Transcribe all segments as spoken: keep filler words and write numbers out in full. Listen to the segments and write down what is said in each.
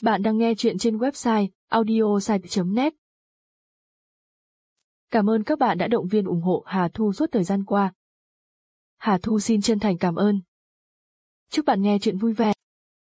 Bạn đang nghe chuyện trên website audiosite chấm net. Cảm ơn các bạn đã động viên ủng hộ Hà Thu suốt thời gian qua. Hà Thu xin chân thành cảm ơn. Chúc bạn nghe chuyện vui vẻ.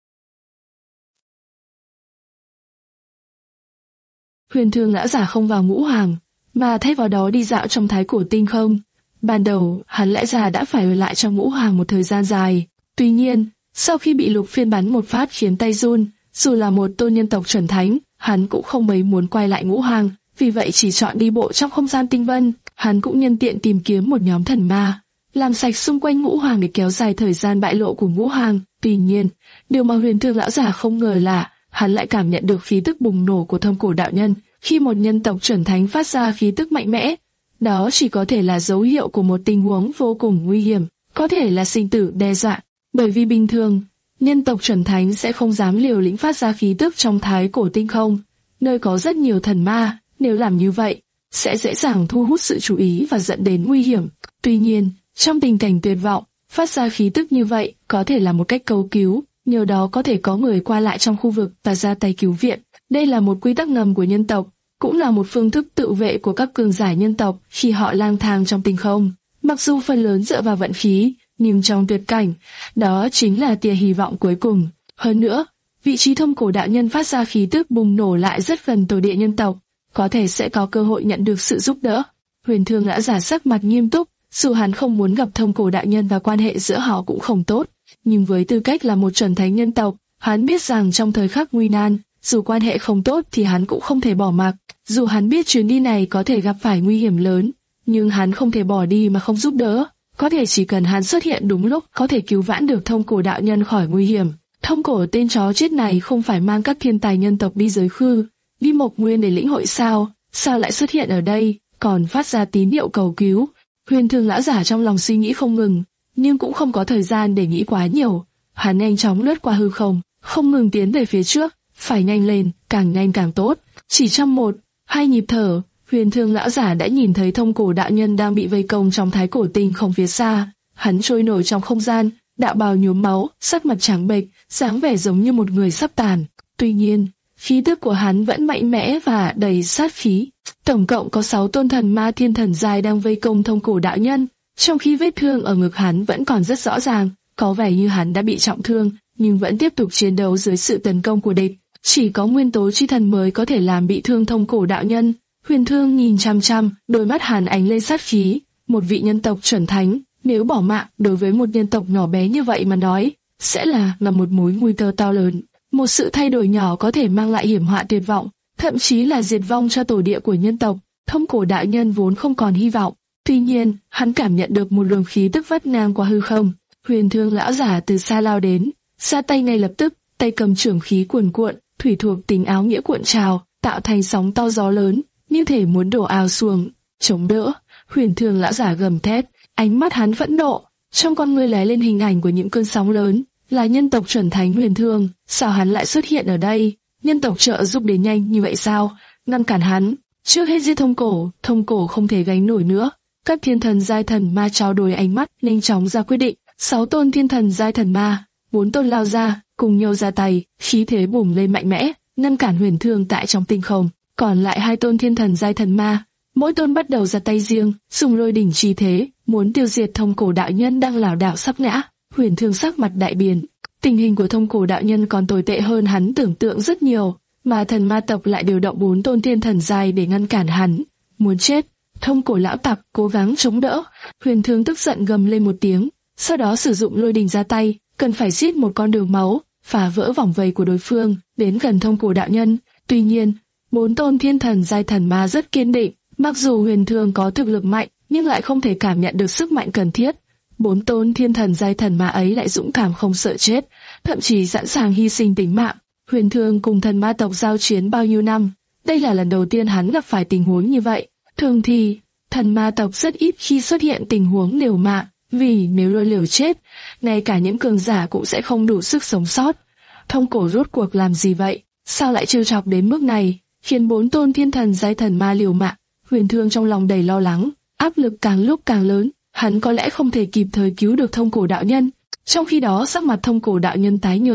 Huyền Thương lão giả không vào ngũ hoàng, mà thay vào đó đi dạo trong thái cổ tinh không. Ban đầu, hắn lẽ ra đã phải ở lại trong ngũ hoàng một thời gian dài. Tuy nhiên, sau khi bị Lục Phiên bắn một phát khiến tay run, dù là một tôn nhân tộc chuẩn thánh, hắn cũng không mấy muốn quay lại ngũ hoàng, vì vậy chỉ chọn đi bộ trong không gian tinh vân. Hắn cũng nhân tiện tìm kiếm một nhóm thần ma, làm sạch xung quanh ngũ hoàng để kéo dài thời gian bại lộ của ngũ hoàng. Tuy nhiên, điều mà Huyền Thương lão giả không ngờ là hắn lại cảm nhận được khí tức bùng nổ của Thông Cổ đạo nhân. Khi một nhân tộc chuẩn thánh phát ra khí tức mạnh mẽ, đó chỉ có thể là dấu hiệu của một tình huống vô cùng nguy hiểm, có thể là sinh tử đe dọa. Bởi vì bình thường, nhân tộc chuẩn thánh sẽ không dám liều lĩnh phát ra khí tức trong thái cổ tinh không, nơi có rất nhiều thần ma. Nếu làm như vậy, sẽ dễ dàng thu hút sự chú ý và dẫn đến nguy hiểm. Tuy nhiên, trong tình cảnh tuyệt vọng, phát ra khí tức như vậy có thể là một cách cầu cứu, nhờ đó có thể có người qua lại trong khu vực và ra tay cứu viện. Đây là một quy tắc ngầm của nhân tộc, cũng là một phương thức tự vệ của các cường giả nhân tộc khi họ lang thang trong tinh không. Mặc dù phần lớn dựa vào vận khí, nhưng trong tuyệt cảnh, đó chính là tia hy vọng cuối cùng. Hơn nữa, vị trí Thông Cổ đạo nhân phát ra khí tức bùng nổ lại rất gần tổ địa nhân tộc, có thể sẽ có cơ hội nhận được sự giúp đỡ. Huyền Thương lão giả sắc mặt nghiêm túc, dù hắn không muốn gặp Thông Cổ đạo nhân và quan hệ giữa họ cũng không tốt, nhưng với tư cách là một chuẩn thánh nhân tộc, hắn biết rằng trong thời khắc nguy nan, dù quan hệ không tốt thì hắn cũng không thể bỏ mặc. Dù hắn biết chuyến đi này có thể gặp phải nguy hiểm lớn, nhưng hắn không thể bỏ đi mà không giúp đỡ. Có thể chỉ cần hắn xuất hiện đúng lúc có thể cứu vãn được Thông Cổ đạo nhân khỏi nguy hiểm. Thông Cổ tên chó chết này không phải mang các thiên tài nhân tộc đi giới khư, đi Mộc Nguyên để lĩnh hội sao? Sao lại xuất hiện ở đây, còn phát ra tín hiệu cầu cứu? Huyền Thương lão giả trong lòng suy nghĩ không ngừng, nhưng cũng không có thời gian để nghĩ quá nhiều. Hắn nhanh chóng lướt qua hư không, không ngừng tiến về phía trước, phải nhanh lên, càng nhanh càng tốt. Chỉ trong một, hai nhịp thở, Huyền Thương lão giả đã nhìn thấy Thông Cổ đạo nhân đang bị vây công trong thái cổ tinh không phía xa. Hắn trôi nổi trong không gian, đạo bào nhuốm máu, sắc mặt trắng bệch, dáng vẻ giống như một người sắp tàn. Tuy nhiên, khí tức của hắn vẫn mạnh mẽ và đầy sát khí. Tổng cộng có sáu tôn thần ma thiên thần giai đang vây công Thông Cổ đạo nhân, trong khi vết thương ở ngực hắn vẫn còn rất rõ ràng, có vẻ như hắn đã bị trọng thương, nhưng vẫn tiếp tục chiến đấu dưới sự tấn công của địch. Chỉ có nguyên tố chi thần mới có thể làm bị thương Thông Cổ đạo nhân. Huyền Thương nhìn chăm chăm, đôi mắt hàn ánh lên sát khí. Một vị nhân tộc chuẩn thánh, nếu bỏ mạng đối với một nhân tộc nhỏ bé như vậy mà nói, sẽ là là một mối nguy cơ to lớn. Một sự thay đổi nhỏ có thể mang lại hiểm họa tuyệt vọng, thậm chí là diệt vong cho tổ địa của nhân tộc. Thông Cổ đạo nhân vốn không còn hy vọng. Tuy nhiên, hắn cảm nhận được một luồng khí tức vắt ngang qua hư không. Huyền Thương lão giả từ xa lao đến, ra tay ngay lập tức, tay cầm trưởng khí cuồn cuộn, thủy thuộc tính áo nghĩa cuộn trào, tạo thành sóng to gió lớn, như thể muốn đổ ào xuồng. Chống đỡ, Huyền Thương lão giả gầm thét, ánh mắt hắn phẫn nộ, trong con ngươi lóe lên hình ảnh của những cơn sóng lớn. Là nhân tộc chuẩn thánh Huyền Thương, sao hắn lại xuất hiện ở đây? Nhân tộc trợ giúp đến nhanh như vậy sao? Ngăn cản hắn, trước hết giết Thông Cổ. Thông Cổ không thể gánh nổi nữa. Các thiên thần giai thần ma trao đổi ánh mắt, nhanh chóng ra quyết định. Sáu tôn thiên thần giai thần ma, bốn tôn lao ra, cùng nhau ra tay, khí thế bùng lên mạnh mẽ, ngăn cản Huyền Thương tại trong tinh không. Còn lại hai tôn thiên thần giai thần ma, mỗi tôn bắt đầu ra tay riêng, dùng lôi đỉnh chi thế, muốn tiêu diệt Thông Cổ đạo nhân đang lảo đảo sắp ngã. Huyền Thương sắc mặt đại biến, tình hình của Thông Cổ đạo nhân còn tồi tệ hơn hắn tưởng tượng rất nhiều, mà thần ma tộc lại điều động bốn tôn thiên thần giai để ngăn cản hắn. Muốn chết, Thông Cổ lão tặc cố gắng chống đỡ. Huyền Thương tức giận gầm lên một tiếng, sau đó sử dụng lôi đình ra tay, cần phải giết một con đường máu, phá vỡ vòng vây của đối phương, đến gần Thông Cổ đạo nhân. Tuy nhiên, bốn tôn thiên thần giai thần ma rất kiên định, mặc dù Huyền Thương có thực lực mạnh, nhưng lại không thể cảm nhận được sức mạnh cần thiết. Bốn tôn thiên thần giai thần ma ấy lại dũng cảm không sợ chết, thậm chí sẵn sàng hy sinh tính mạng. Huyền Thương cùng thần ma tộc giao chiến bao nhiêu năm, đây là lần đầu tiên hắn gặp phải tình huống như vậy. Thường thì, thần ma tộc rất ít khi xuất hiện tình huống liều mạng, vì nếu lôi liều chết, ngay cả những cường giả cũng sẽ không đủ sức sống sót. Thông Cổ rốt cuộc làm gì vậy? Sao lại trêu chọc đến mức này, khiến bốn tôn thiên thần giai thần ma liều mạng? Huyền Thương trong lòng đầy lo lắng, áp lực càng lúc càng lớn. Hắn có lẽ không thể kịp thời cứu được Thông Cổ đạo nhân. Trong khi đó sắc mặt Thông Cổ đạo nhân tái nhợt,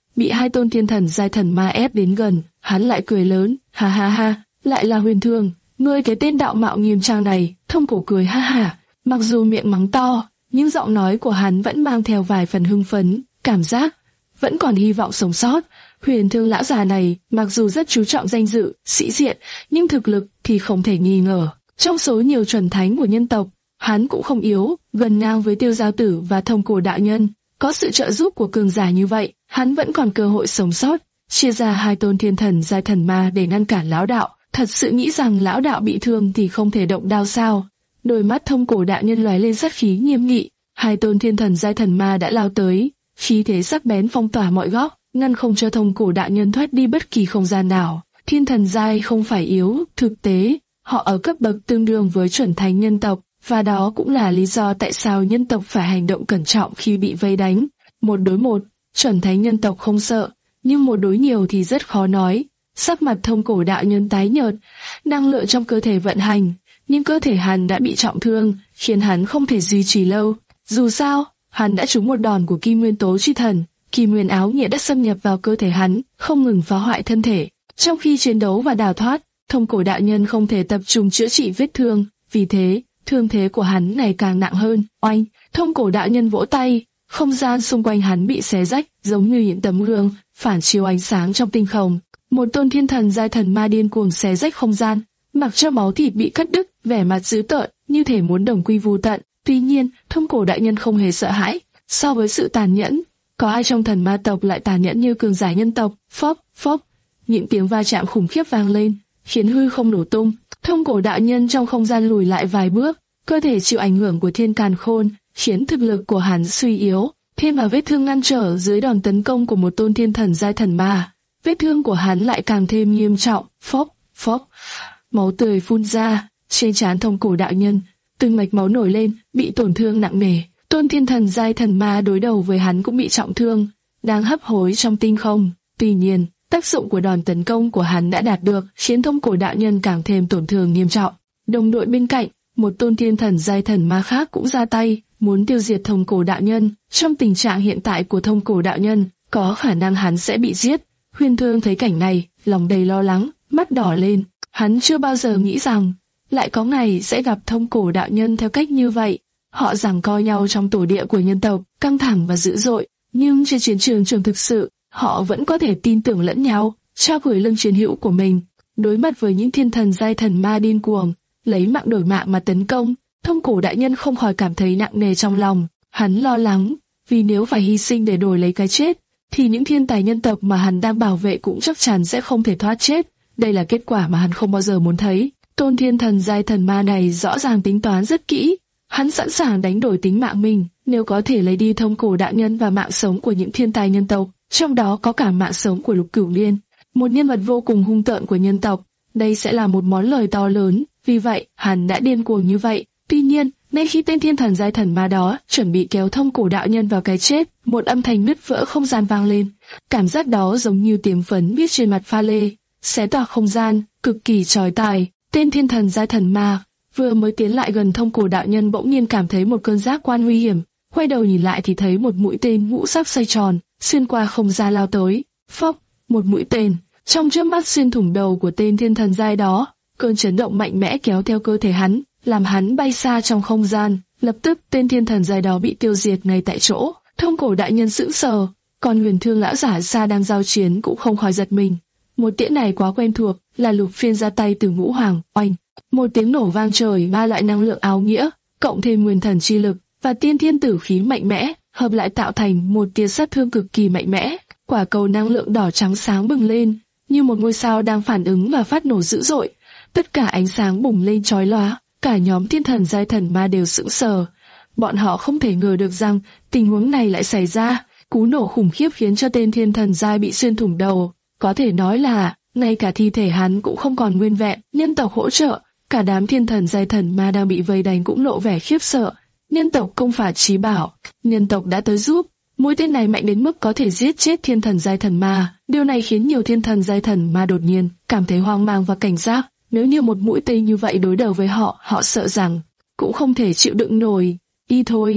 bị hai tôn thiên thần giai thần ma ép đến gần, hắn lại cười lớn, ha ha ha, lại là Huyền Thương, ngươi cái tên đạo mạo nghiêm trang này. Thông Cổ cười ha ha, mặc dù miệng mắng to, nhưng giọng nói của hắn vẫn mang theo vài phần hưng phấn, cảm giác vẫn còn hy vọng sống sót. Huyền Thương lão già này mặc dù rất chú trọng danh dự, sĩ diện, nhưng thực lực thì không thể nghi ngờ. Trong số nhiều chuẩn thánh của nhân tộc, hắn cũng không yếu, gần ngang với Tiêu Giao Tử và Thông Cổ đạo nhân. Có sự trợ giúp của cường giả như vậy, hắn vẫn còn cơ hội sống sót. Chia ra hai tôn thiên thần giai thần ma để ngăn cản lão đạo, thật sự nghĩ rằng lão đạo bị thương thì không thể động đao sao? Đôi mắt Thông Cổ đạo nhân lóe lên sát khí nghiêm nghị. Hai tôn thiên thần giai thần ma đã lao tới, khí thế sắc bén phong tỏa mọi góc, ngăn không cho Thông Cổ đạo nhân thoát đi bất kỳ không gian nào. Thiên thần giai không phải yếu, thực tế họ ở cấp bậc tương đương với chuẩn thánh nhân tộc, và đó cũng là lý do tại sao nhân tộc phải hành động cẩn trọng khi bị vây đánh. Một đối một, chuẩn thánh nhân tộc không sợ, nhưng một đối nhiều thì rất khó nói. Sắc mặt Thông Cổ đạo nhân tái nhợt, năng lượng trong cơ thể vận hành, nhưng cơ thể hắn đã bị trọng thương, khiến hắn không thể duy trì lâu. Dù sao, hắn đã trúng một đòn của Kim Nguyên Tố Chi Thần, Kim Nguyên Áo Nghĩa đã xâm nhập vào cơ thể hắn, không ngừng phá hoại thân thể. Trong khi chiến đấu và đào thoát, Thông Cổ đạo nhân không thể tập trung chữa trị vết thương, vì thế thương thế của hắn ngày càng nặng hơn. Oanh! Thông Cổ đạo nhân vỗ tay, không gian xung quanh hắn bị xé rách, giống như những tấm gương phản chiếu ánh sáng trong tinh không. Một tôn thiên thần giai thần ma điên cuồng xé rách không gian, mặc cho máu thịt bị cắt đứt, vẻ mặt dữ tợn, như thể muốn đồng quy vu tận. Tuy nhiên, Thông Cổ đại nhân không hề sợ hãi. So với sự tàn nhẫn, có ai trong thần ma tộc lại tàn nhẫn như cường giả nhân tộc? Phốc, phốc, những tiếng va chạm khủng khiếp vang lên, khiến hư không nổ tung. Thông Cổ đạo nhân trong không gian lùi lại vài bước, cơ thể chịu ảnh hưởng của thiên càn khôn, khiến thực lực của hắn suy yếu. Thêm vào vết thương ngăn trở dưới đòn tấn công của một tôn thiên thần giai thần ma, vết thương của hắn lại càng thêm nghiêm trọng. Phốc, phốc, máu tươi phun ra trên trán Thông Cổ đạo nhân, từng mạch máu nổi lên, bị tổn thương nặng nề. Tôn thiên thần giai thần ma đối đầu với hắn cũng bị trọng thương, đang hấp hối trong tinh không. Tuy nhiên, tác dụng của đòn tấn công của hắn đã đạt được, khiến Thông Cổ đạo nhân càng thêm tổn thương nghiêm trọng. Đồng đội bên cạnh, một tôn thiên thần giai thần ma khác cũng ra tay, muốn tiêu diệt Thông Cổ đạo nhân. Trong tình trạng hiện tại của Thông Cổ đạo nhân, có khả năng hắn sẽ bị giết. Huyền Thương thấy cảnh này, lòng đầy lo lắng, mắt đỏ lên. Hắn chưa bao giờ nghĩ rằng lại có ngày sẽ gặp Thông Cổ đạo nhân theo cách như vậy. Họ giằng co nhau trong tổ địa của nhân tộc, căng thẳng và dữ dội, nhưng trên chiến trường trường thực sự, họ vẫn có thể tin tưởng lẫn nhau, trao gửi lưng chiến hữu của mình. Đối mặt với những thiên thần giai thần ma điên cuồng, lấy mạng đổi mạng mà tấn công, Thông Cổ đại nhân không khỏi cảm thấy nặng nề trong lòng. Hắn lo lắng, vì nếu phải hy sinh để đổi lấy cái chết, thì những thiên tài nhân tộc mà hắn đang bảo vệ cũng chắc chắn sẽ không thể thoát chết. Đây là kết quả mà hắn không bao giờ muốn thấy. Tôn thiên thần giai thần ma này rõ ràng tính toán rất kỹ. Hắn sẵn sàng đánh đổi tính mạng mình, nếu có thể lấy đi Thông Cổ đạo nhân và mạng sống của những thiên tài nhân tộc, trong đó có cả mạng sống của Lục Cửu Liên, một nhân vật vô cùng hung tợn của nhân tộc. Đây sẽ là một món lời to lớn, vì vậy hắn đã điên cuồng như vậy. Tuy nhiên, ngay khi tên thiên thần giai thần ma đó chuẩn bị kéo Thông Cổ đạo nhân vào cái chết, một âm thanh nứt vỡ không gian vang lên. Cảm giác đó giống như tiếng phấn viết trên mặt pha lê, xé toạc không gian, cực kỳ chói tai. Tên thiên thần giai thần ma vừa mới tiến lại gần Thông Cổ đạo nhân bỗng nhiên cảm thấy một cơn giác quan nguy hiểm, quay đầu nhìn lại thì thấy một mũi tên ngũ sắc xoay tròn, xuyên qua không gian lao tới. Phốc, một mũi tên trong chớp mắt xuyên thủng đầu của tên thiên thần giai đó. Cơn chấn động mạnh mẽ kéo theo cơ thể hắn, làm hắn bay xa trong không gian. Lập tức tên thiên thần giai đó bị tiêu diệt ngay tại chỗ. Thông Cổ đại nhân sững sờ, còn Huyền Thương lão giả xa đang giao chiến cũng không khỏi giật mình. Một tiễn này quá quen thuộc, là Lục Phiên ra tay từ Ngũ Hoàng. Oanh, một tiếng nổ vang trời, ba loại năng lượng áo nghĩa, cộng thêm nguyên thần chi lực và tiên thiên tử khí mạnh mẽ, hợp lại tạo thành một tia sát thương cực kỳ mạnh mẽ. Quả cầu năng lượng đỏ trắng sáng bừng lên, như một ngôi sao đang phản ứng và phát nổ dữ dội. Tất cả ánh sáng bùng lên chói lóa, cả nhóm thiên thần giai thần ma đều sững sờ. Bọn họ không thể ngờ được rằng tình huống này lại xảy ra. Cú nổ khủng khiếp khiến cho tên thiên thần giai bị xuyên thủng đầu, có thể nói là ngay cả thi thể hắn cũng không còn nguyên vẹn. Nhân tộc hỗ trợ, cả đám thiên thần giai thần ma đang bị vây đánh cũng lộ vẻ khiếp sợ. Nhân tộc công phạt chí bảo, nhân tộc đã tới giúp. Mũi tên này mạnh đến mức có thể giết chết thiên thần giai thần ma. Điều này khiến nhiều thiên thần giai thần ma đột nhiên cảm thấy hoang mang và cảnh giác. Nếu như một mũi tên như vậy đối đầu với họ, họ sợ rằng cũng không thể chịu đựng nổi. Y thôi,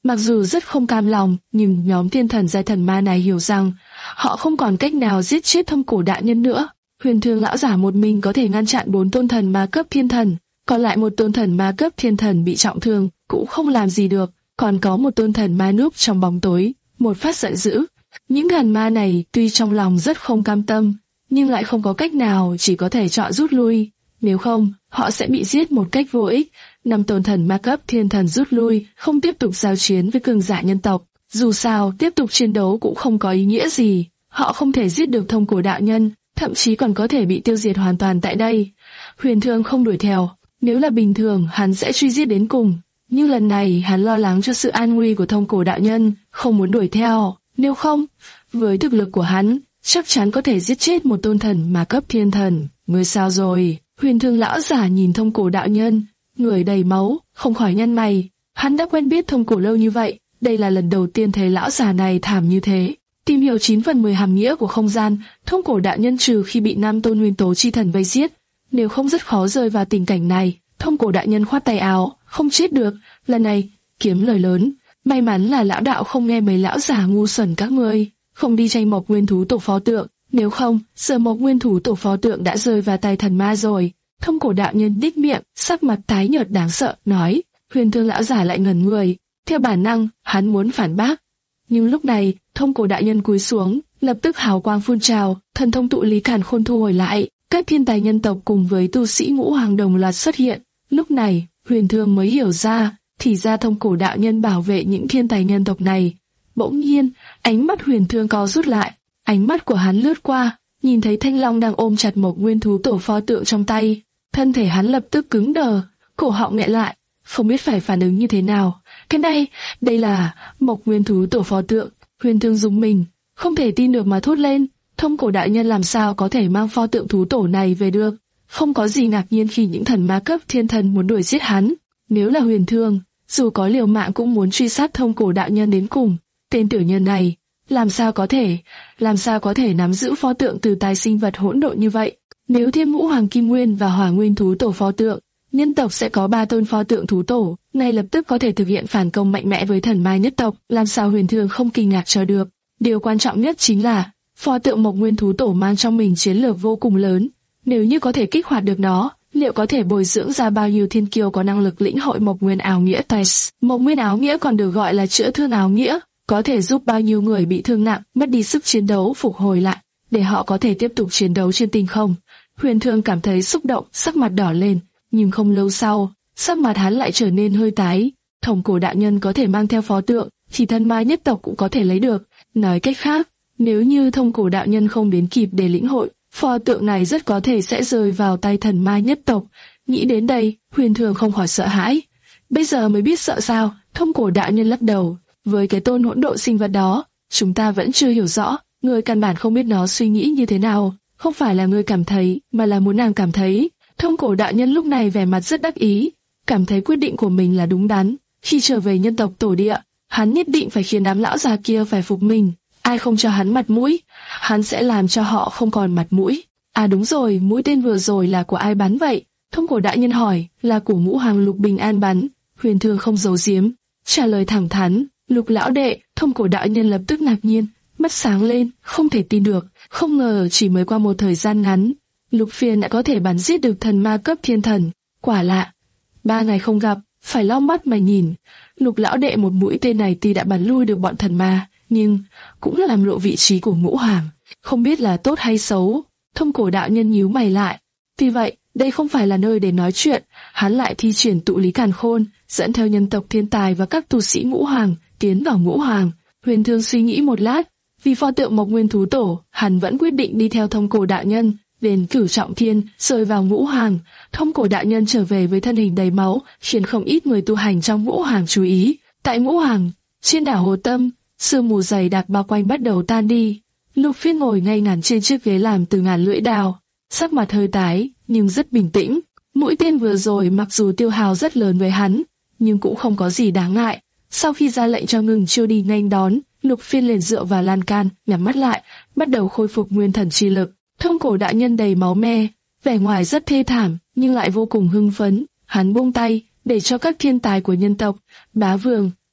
Mặc dù rất không cam lòng, nhưng nhóm thiên thần giai thần ma này hiểu rằng họ không còn cách nào giết chết Thông Cổ đại nhân nữa. Huyền Thương lão giả một mình có thể ngăn chặn bốn tôn thần ma cấp thiên thần, còn lại một tôn thần ma cấp thiên thần bị trọng thương cũng không làm gì được. Còn có một tôn thần ma núp trong bóng tối, một phát giận dữ. Những thần ma này tuy trong lòng rất không cam tâm, nhưng lại không có cách nào, chỉ có thể chọn rút lui. Nếu không, họ sẽ bị giết một cách vô ích. Năm tôn thần ma cấp thiên thần rút lui, không tiếp tục giao chiến với cường giả nhân tộc. Dù sao, tiếp tục chiến đấu cũng không có ý nghĩa gì. Họ không thể giết được Thông Cổ đạo nhân, thậm chí còn có thể bị tiêu diệt hoàn toàn tại đây. Huyền Thương không đuổi theo. Nếu là bình thường, hắn sẽ truy giết đến cùng. Nhưng lần này, hắn lo lắng cho sự an nguy của Thông Cổ đạo nhân, không muốn đuổi theo. Nếu không, với thực lực của hắn, chắc chắn có thể giết chết một tôn thần mà cấp thiên thần. Ngươi sao rồi? Huyền Thương lão giả nhìn Thông Cổ đạo nhân, người đầy máu, không khỏi nhăn mày. Hắn đã quen biết Thông Cổ lâu như vậy, đây là lần đầu tiên thấy lão già này thảm như thế. Tìm hiểu chín phần mười hàm nghĩa của không gian, Thông Cổ đạo nhân trừ khi bị năm tôn nguyên tố chi thần vây giết, nếu không rất khó rơi vào tình cảnh này. Thông Cổ đạo nhân khoát tay áo, không chết được, lần này kiếm lời lớn. May mắn là lão đạo không nghe mấy lão già ngu xuẩn các ngươi, không đi tranh Mộc Nguyên Thú Tổ Phó Tượng, nếu không, giờ Mộc Nguyên Thú Tổ Phó Tượng đã rơi vào tay thần ma rồi. Thông Cổ đạo nhân đích miệng, sắc mặt tái nhợt đáng sợ, nói. Huyền Thương lão giả lại ngẩn người, theo bản năng, hắn muốn phản bác. Nhưng lúc này, Thông Cổ đạo nhân cúi xuống, lập tức hào quang phun trào, thần thông tụ lý càn khôn thu hồi lại, các thiên tài nhân tộc cùng với tu sĩ ngũ hoàng đồng loạt xuất hiện. Lúc này, Huyền Thương mới hiểu ra, thì ra Thông Cổ đạo nhân bảo vệ những thiên tài nhân tộc này. Bỗng nhiên, ánh mắt Huyền Thương co rút lại, ánh mắt của hắn lướt qua, nhìn thấy Thanh Long đang ôm chặt một nguyên thú tổ pho tượng trong tay, thân thể hắn lập tức cứng đờ, cổ họng nghẹn lại, không biết phải phản ứng như thế nào. Cái này, đây là một nguyên thú tổ pho tượng. Huyền Thương rùng mình, không thể tin được mà thốt lên, Thông Cổ đại nhân làm sao có thể mang pho tượng thú tổ này về được? Không có gì ngạc nhiên khi những thần ma cấp thiên thần muốn đuổi giết hắn. Nếu là Huyền Thương, dù có liều mạng cũng muốn truy sát Thông Cổ đạo nhân đến cùng. Tên tiểu nhân này, làm sao có thể, làm sao có thể nắm giữ pho tượng từ tài sinh vật hỗn độn như vậy? Nếu thêm ngũ hoàng kim nguyên và hỏa nguyên thú tổ pho tượng, nhân tộc sẽ có ba tôn pho tượng thú tổ, ngay lập tức có thể thực hiện phản công mạnh mẽ với thần ma nhất tộc. Làm sao Huyền Thương không kinh ngạc cho được? Điều quan trọng nhất chính là pho tượng Mộc Nguyên thú tổ mang trong mình chiến lược vô cùng lớn. Nếu như có thể kích hoạt được nó, liệu có thể bồi dưỡng ra bao nhiêu thiên kiêu có năng lực lĩnh hội Mộc Nguyên áo nghĩa Tes? Mộc Nguyên áo nghĩa còn được gọi là chữa thương áo nghĩa, có thể giúp bao nhiêu người bị thương nặng, mất đi sức chiến đấu phục hồi lại, để họ có thể tiếp tục chiến đấu trên tinh không. Huyền Thương cảm thấy xúc động, sắc mặt đỏ lên, nhưng không lâu sau, sắc mặt hắn lại trở nên hơi tái. Thông Cổ đạo nhân có thể mang theo pho tượng, thì thần ma nhất tộc cũng có thể lấy được. Nói cách khác, nếu như Thông Cổ đạo nhân không đến kịp để lĩnh hội, pho tượng này rất có thể sẽ rơi vào tay thần ma nhất tộc. Nghĩ đến đây, Huyền Thương không khỏi sợ hãi. Bây giờ mới biết sợ sao? Thông Cổ đạo nhân lắc đầu. Với cái tôn hỗn độn sinh vật đó, chúng ta vẫn chưa hiểu rõ. Ngươi căn bản không biết nó suy nghĩ như thế nào. Không phải là ngươi cảm thấy, mà là muốn nàng cảm thấy. Thông Cổ đạo nhân lúc này vẻ mặt rất đắc ý, cảm thấy quyết định của mình là đúng đắn. Khi trở về nhân tộc tổ địa, hắn nhất định phải khiến đám lão già kia phải phục mình. Ai không cho hắn mặt mũi, hắn sẽ làm cho họ không còn mặt mũi. À đúng rồi, mũi tên vừa rồi là của ai bắn vậy? Thông Cổ đại nhân hỏi. Là của ngũ hoàng Lục Bình An bắn. Huyền Thương không giấu giếm, trả lời thẳng thắn. Lục lão đệ. Thông Cổ đại nhân lập tức ngạc nhiên, mắt sáng lên, không thể tin được. Không ngờ chỉ mới qua một thời gian ngắn, Lục Phiên đã có thể bắn giết được thần ma cấp thiên thần. Quả lạ. Ba ngày không gặp, phải lau mắt mà nhìn. Lục lão đệ một mũi tên này tuy đã bắn lui được bọn thần ma, nhưng cũng là làm lộ vị trí của ngũ hoàng. Không biết là tốt hay xấu. Thông Cổ đạo nhân nhíu mày lại. Vì vậy, đây không phải là nơi để nói chuyện. Hắn lại thi triển tụ lý càn khôn, dẫn theo nhân tộc thiên tài và các tu sĩ ngũ hoàng tiến vào ngũ hoàng. Huyền Thương suy nghĩ một lát, vì pho tượng Mộc Nguyên thú tổ, hắn vẫn quyết định đi theo Thông Cổ đạo nhân. Đến Cửu Trọng Thiên, rơi vào ngũ hoàng. Thông Cổ đạo nhân trở về với thân hình đầy máu, khiến không ít người tu hành trong ngũ hoàng chú ý. Tại ngũ hoàng, trên đảo Hồ Tâm, sương mù dày đặc bao quanh bắt đầu tan đi. Lục Phiên ngồi ngay ngắn trên chiếc ghế làm từ ngàn lưỡi đao, sắc mặt hơi tái nhưng rất bình tĩnh. Mũi tên vừa rồi mặc dù tiêu hao rất lớn với hắn, nhưng cũng không có gì đáng ngại. Sau khi ra lệnh cho ngừng chiêu đi nghênh đón, Lục Phiên liền dựa vào lan can, nhắm mắt lại, bắt đầu khôi phục nguyên thần chi lực. Thông Cổ đạo nhân đầy máu me, vẻ ngoài rất thê thảm nhưng lại vô cùng hưng phấn. Hắn buông tay để cho các thiên tài của nhân tộc, Bá Vương,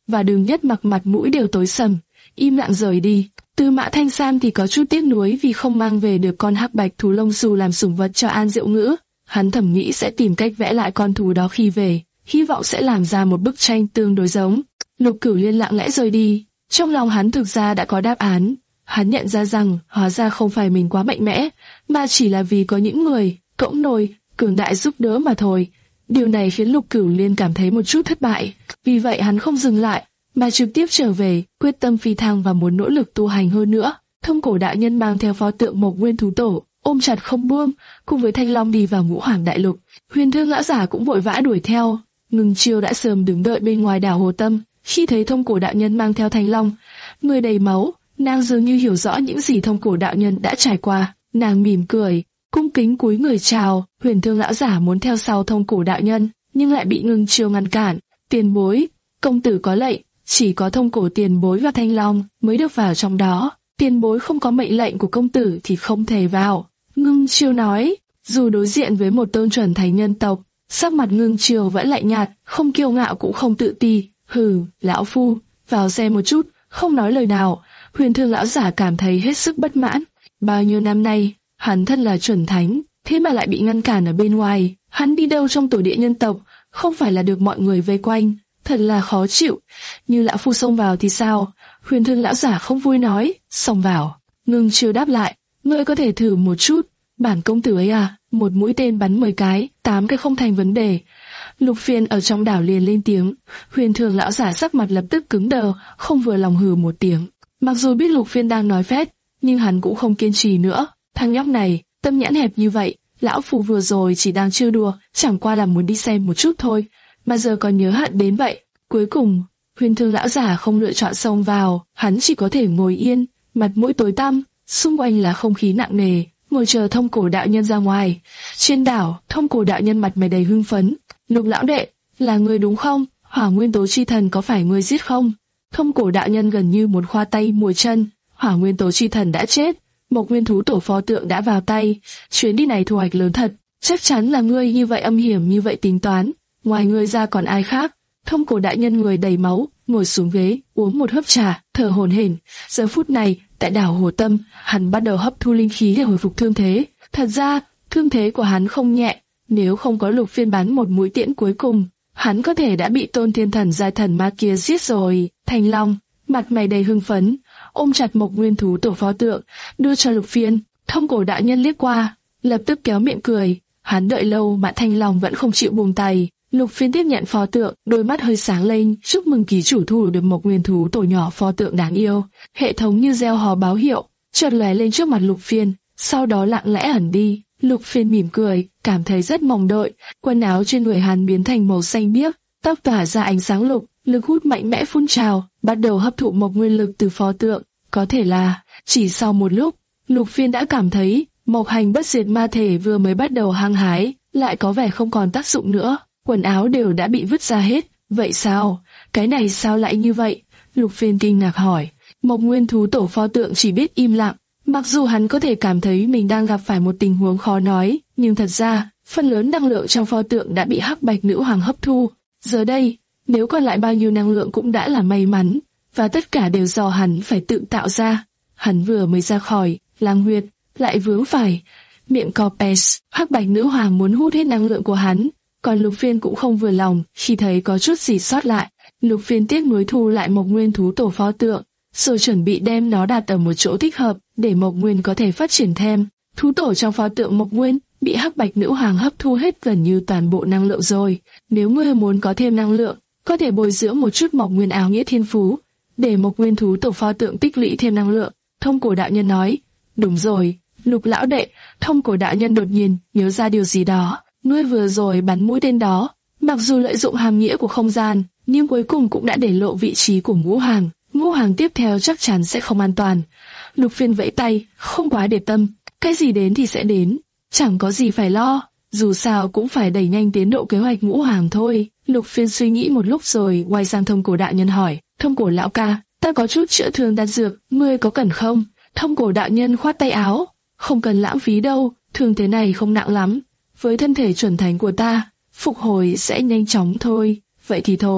và Đường Nhất Mặc mặt mũi đều tối sầm, im lặng rời đi. Tư Mã Thanh Sam thì có chút tiếc nuối vì không mang về được con hắc bạch thú lông xù làm sủng vật cho An Diệu Ngữ. Hắn thầm nghĩ sẽ tìm cách vẽ lại con thú đó khi về, hy vọng sẽ làm ra một bức tranh tương đối giống. Lục Cửu Liên lặng lẽ rời đi, trong lòng hắn thực ra đã có đáp án. Hắn nhận ra rằng hóa ra không phải mình quá mạnh mẽ, mà chỉ là vì có những người cõng nồi cường đại giúp đỡ mà thôi. Điều này khiến Lục Cửu Liên cảm thấy một chút thất bại, vì vậy hắn không dừng lại, mà trực tiếp trở về, quyết tâm phi thăng và muốn nỗ lực tu hành hơn nữa. Thông Cổ đạo nhân mang theo pho tượng Mộc Nguyên thú tổ, ôm chặt không buông, cùng với Thanh Long đi vào Ngũ Hoàng đại lục. Huyền Thương lão giả cũng vội vã đuổi theo. Ngưng Chiêu đã sớm đứng đợi bên ngoài đảo Hồ Tâm, khi thấy Thông Cổ đạo nhân mang theo Thanh Long, người đầy máu, nàng dường như hiểu rõ những gì Thông Cổ đạo nhân đã trải qua. Nàng mỉm cười, cung kính cúi người chào. Huyền Thương lão giả muốn theo sau Thông Cổ đạo nhân, nhưng lại bị Ngưng Chiêu ngăn cản. Tiền bối, công tử có lệnh, chỉ có Thông Cổ tiền bối và Thanh Long mới được vào trong đó. Tiền bối không có mệnh lệnh của công tử thì không thể vào. Ngưng Chiêu nói. Dù đối diện với một tôn chuẩn thánh nhân tộc, sắc mặt Ngưng Chiêu vẫn lạnh nhạt, không kiêu ngạo cũng không tự ti. Hừ, lão phu, vào xem một chút, không nói lời nào. Huyền Thương lão giả cảm thấy hết sức bất mãn. Bao nhiêu năm nay, hắn thân là chuẩn thánh, thế mà lại bị ngăn cản ở bên ngoài. Hắn đi đâu trong tổ địa nhân tộc, không phải là được mọi người vây quanh, thật là khó chịu. Như lão phu xông vào thì sao? Huyền Thương lão giả không vui nói. Xông vào. Ngưng Chiêu đáp lại. Ngươi có thể thử một chút. Bản công tử ấy à, một mũi tên bắn mười cái, tám cái không thành vấn đề. Lục Phiên ở trong đảo liền lên tiếng. Huyền Thương lão giả sắc mặt lập tức cứng đờ, không vừa lòng hừ một tiếng. Mặc dù biết Lục Phiên đang nói phét, nhưng hắn cũng không kiên trì nữa. Thằng nhóc này, tâm nhãn hẹp như vậy, lão phu vừa rồi chỉ đang trêu đùa, chẳng qua là muốn đi xem một chút thôi, mà giờ còn nhớ hận đến vậy. Cuối cùng, Huyền Thương lão giả không lựa chọn xông vào, hắn chỉ có thể ngồi yên, mặt mũi tối tăm, xung quanh là không khí nặng nề, ngồi chờ Thông Cổ đạo nhân ra ngoài. Trên đảo, Thông Cổ đạo nhân mặt mày đầy hưng phấn. Lục lão đệ, là người đúng không? Hỏa Nguyên Tố Chi Thần có phải ngươi giết không? Thông Cổ đạo nhân gần như muốn khoa tay múa chân. Hỏa Nguyên Tố Chi Thần đã chết, Mộc Nguyên thú tổ pho tượng đã vào tay, chuyến đi này thu hoạch lớn thật. Chắc chắn là ngươi như vậy âm hiểm như vậy tính toán, ngoài ngươi ra còn ai khác? Thông Cổ đại nhân người đầy máu, ngồi xuống ghế, uống một hớp trà, thở hổn hển. Giờ phút này, tại đảo Hồ Tâm, hắn bắt đầu hấp thu linh khí để hồi phục thương thế. Thật ra, thương thế của hắn không nhẹ, nếu không có Lục Phiên bắn một mũi tiễn cuối cùng, hắn có thể đã bị Tôn Thiên Thần giai thần ma kia giết rồi. Thanh Long, mặt mày đầy hưng phấn, ôm chặt Mộc Nguyên thú tổ pho tượng, đưa cho Lục Phiên. Thông Cổ đại nhân liếc qua, lập tức kéo miệng cười. Hắn đợi lâu mà Thanh Long vẫn không chịu buông tay. Lục Phiên tiếp nhận pho tượng, đôi mắt hơi sáng lên, chúc mừng ký chủ thu được Mộc Nguyên thú tổ nhỏ pho tượng đáng yêu. Hệ thống như reo hò báo hiệu, chợt lóe lên trước mặt Lục Phiên, sau đó lặng lẽ ẩn đi. Lục Phiên mỉm cười, cảm thấy rất mong đợi. Quần áo trên người hắn biến thành màu xanh biếc, tóc tỏa ra ánh sáng lục, lực hút mạnh mẽ phun trào, bắt đầu hấp thụ Mộc Nguyên lực từ pho tượng. Có thể là, chỉ sau một lúc, Lục Phiên đã cảm thấy Mộc Hành bất diệt ma thể vừa mới bắt đầu hăng hái, lại có vẻ không còn tác dụng nữa. Quần áo đều đã bị vứt ra hết. Vậy sao? Cái này sao lại như vậy? Lục Phiên kinh ngạc hỏi. Mộc Nguyên thú tổ pho tượng chỉ biết im lặng. Mặc dù hắn có thể cảm thấy mình đang gặp phải một tình huống khó nói, nhưng thật ra, phần lớn năng lượng trong pho tượng đã bị Hắc Bạch Nữ Hoàng hấp thu. Giờ đây, nếu còn lại bao nhiêu năng lượng cũng đã là may mắn, và tất cả đều do hắn phải tự tạo ra. Hắn vừa mới ra khỏi Lang Huyệt, lại vướng phải miệng cọp S. Hắc Bạch Nữ Hoàng muốn hút hết năng lượng của hắn, còn Lục Phiên cũng không vừa lòng khi thấy có chút gì sót lại. Lục Phiên tiếc nuối thu lại Mộc Nguyên thú tổ pho tượng, rồi chuẩn bị đem nó đặt ở một chỗ thích hợp để Mộc Nguyên có thể phát triển thêm. Thú tổ trong pho tượng Mộc Nguyên bị Hắc Bạch Nữ Hoàng hấp thu hết gần như toàn bộ năng lượng rồi. Nếu ngươi muốn có thêm năng lượng, có thể bồi dưỡng một chút Mộc Nguyên áo nghĩa thiên phú, để Mộc Nguyên thú tổ pho tượng tích lũy thêm năng lượng. Thông Cổ đạo nhân nói. Đúng rồi, Lục lão đệ. Thông Cổ đạo nhân đột nhiên nhớ ra điều gì đó. Ngươi vừa rồi bắn mũi tên đó, mặc dù lợi dụng hàm nghĩa của không gian, nhưng cuối cùng cũng đã để lộ vị trí của Ngũ Hoàng. Ngũ Hoàng tiếp theo chắc chắn sẽ không an toàn. Lục Phiên vẫy tay, không quá để tâm. Cái gì đến thì sẽ đến, chẳng có gì phải lo. Dù sao cũng phải đẩy nhanh tiến độ kế hoạch Ngũ Hoàng thôi. Lục Phiên suy nghĩ một lúc rồi quay sang Thông Cổ đạo nhân hỏi. Thông Cổ lão ca, ta có chút chữa thương đan dược, ngươi có cần không? Thông Cổ đạo nhân khoát tay áo. Không cần lãng phí đâu, thương thế này không nặng lắm. Với thân thể chuẩn thánh của ta, phục hồi sẽ nhanh chóng thôi. Vậy thì thôi.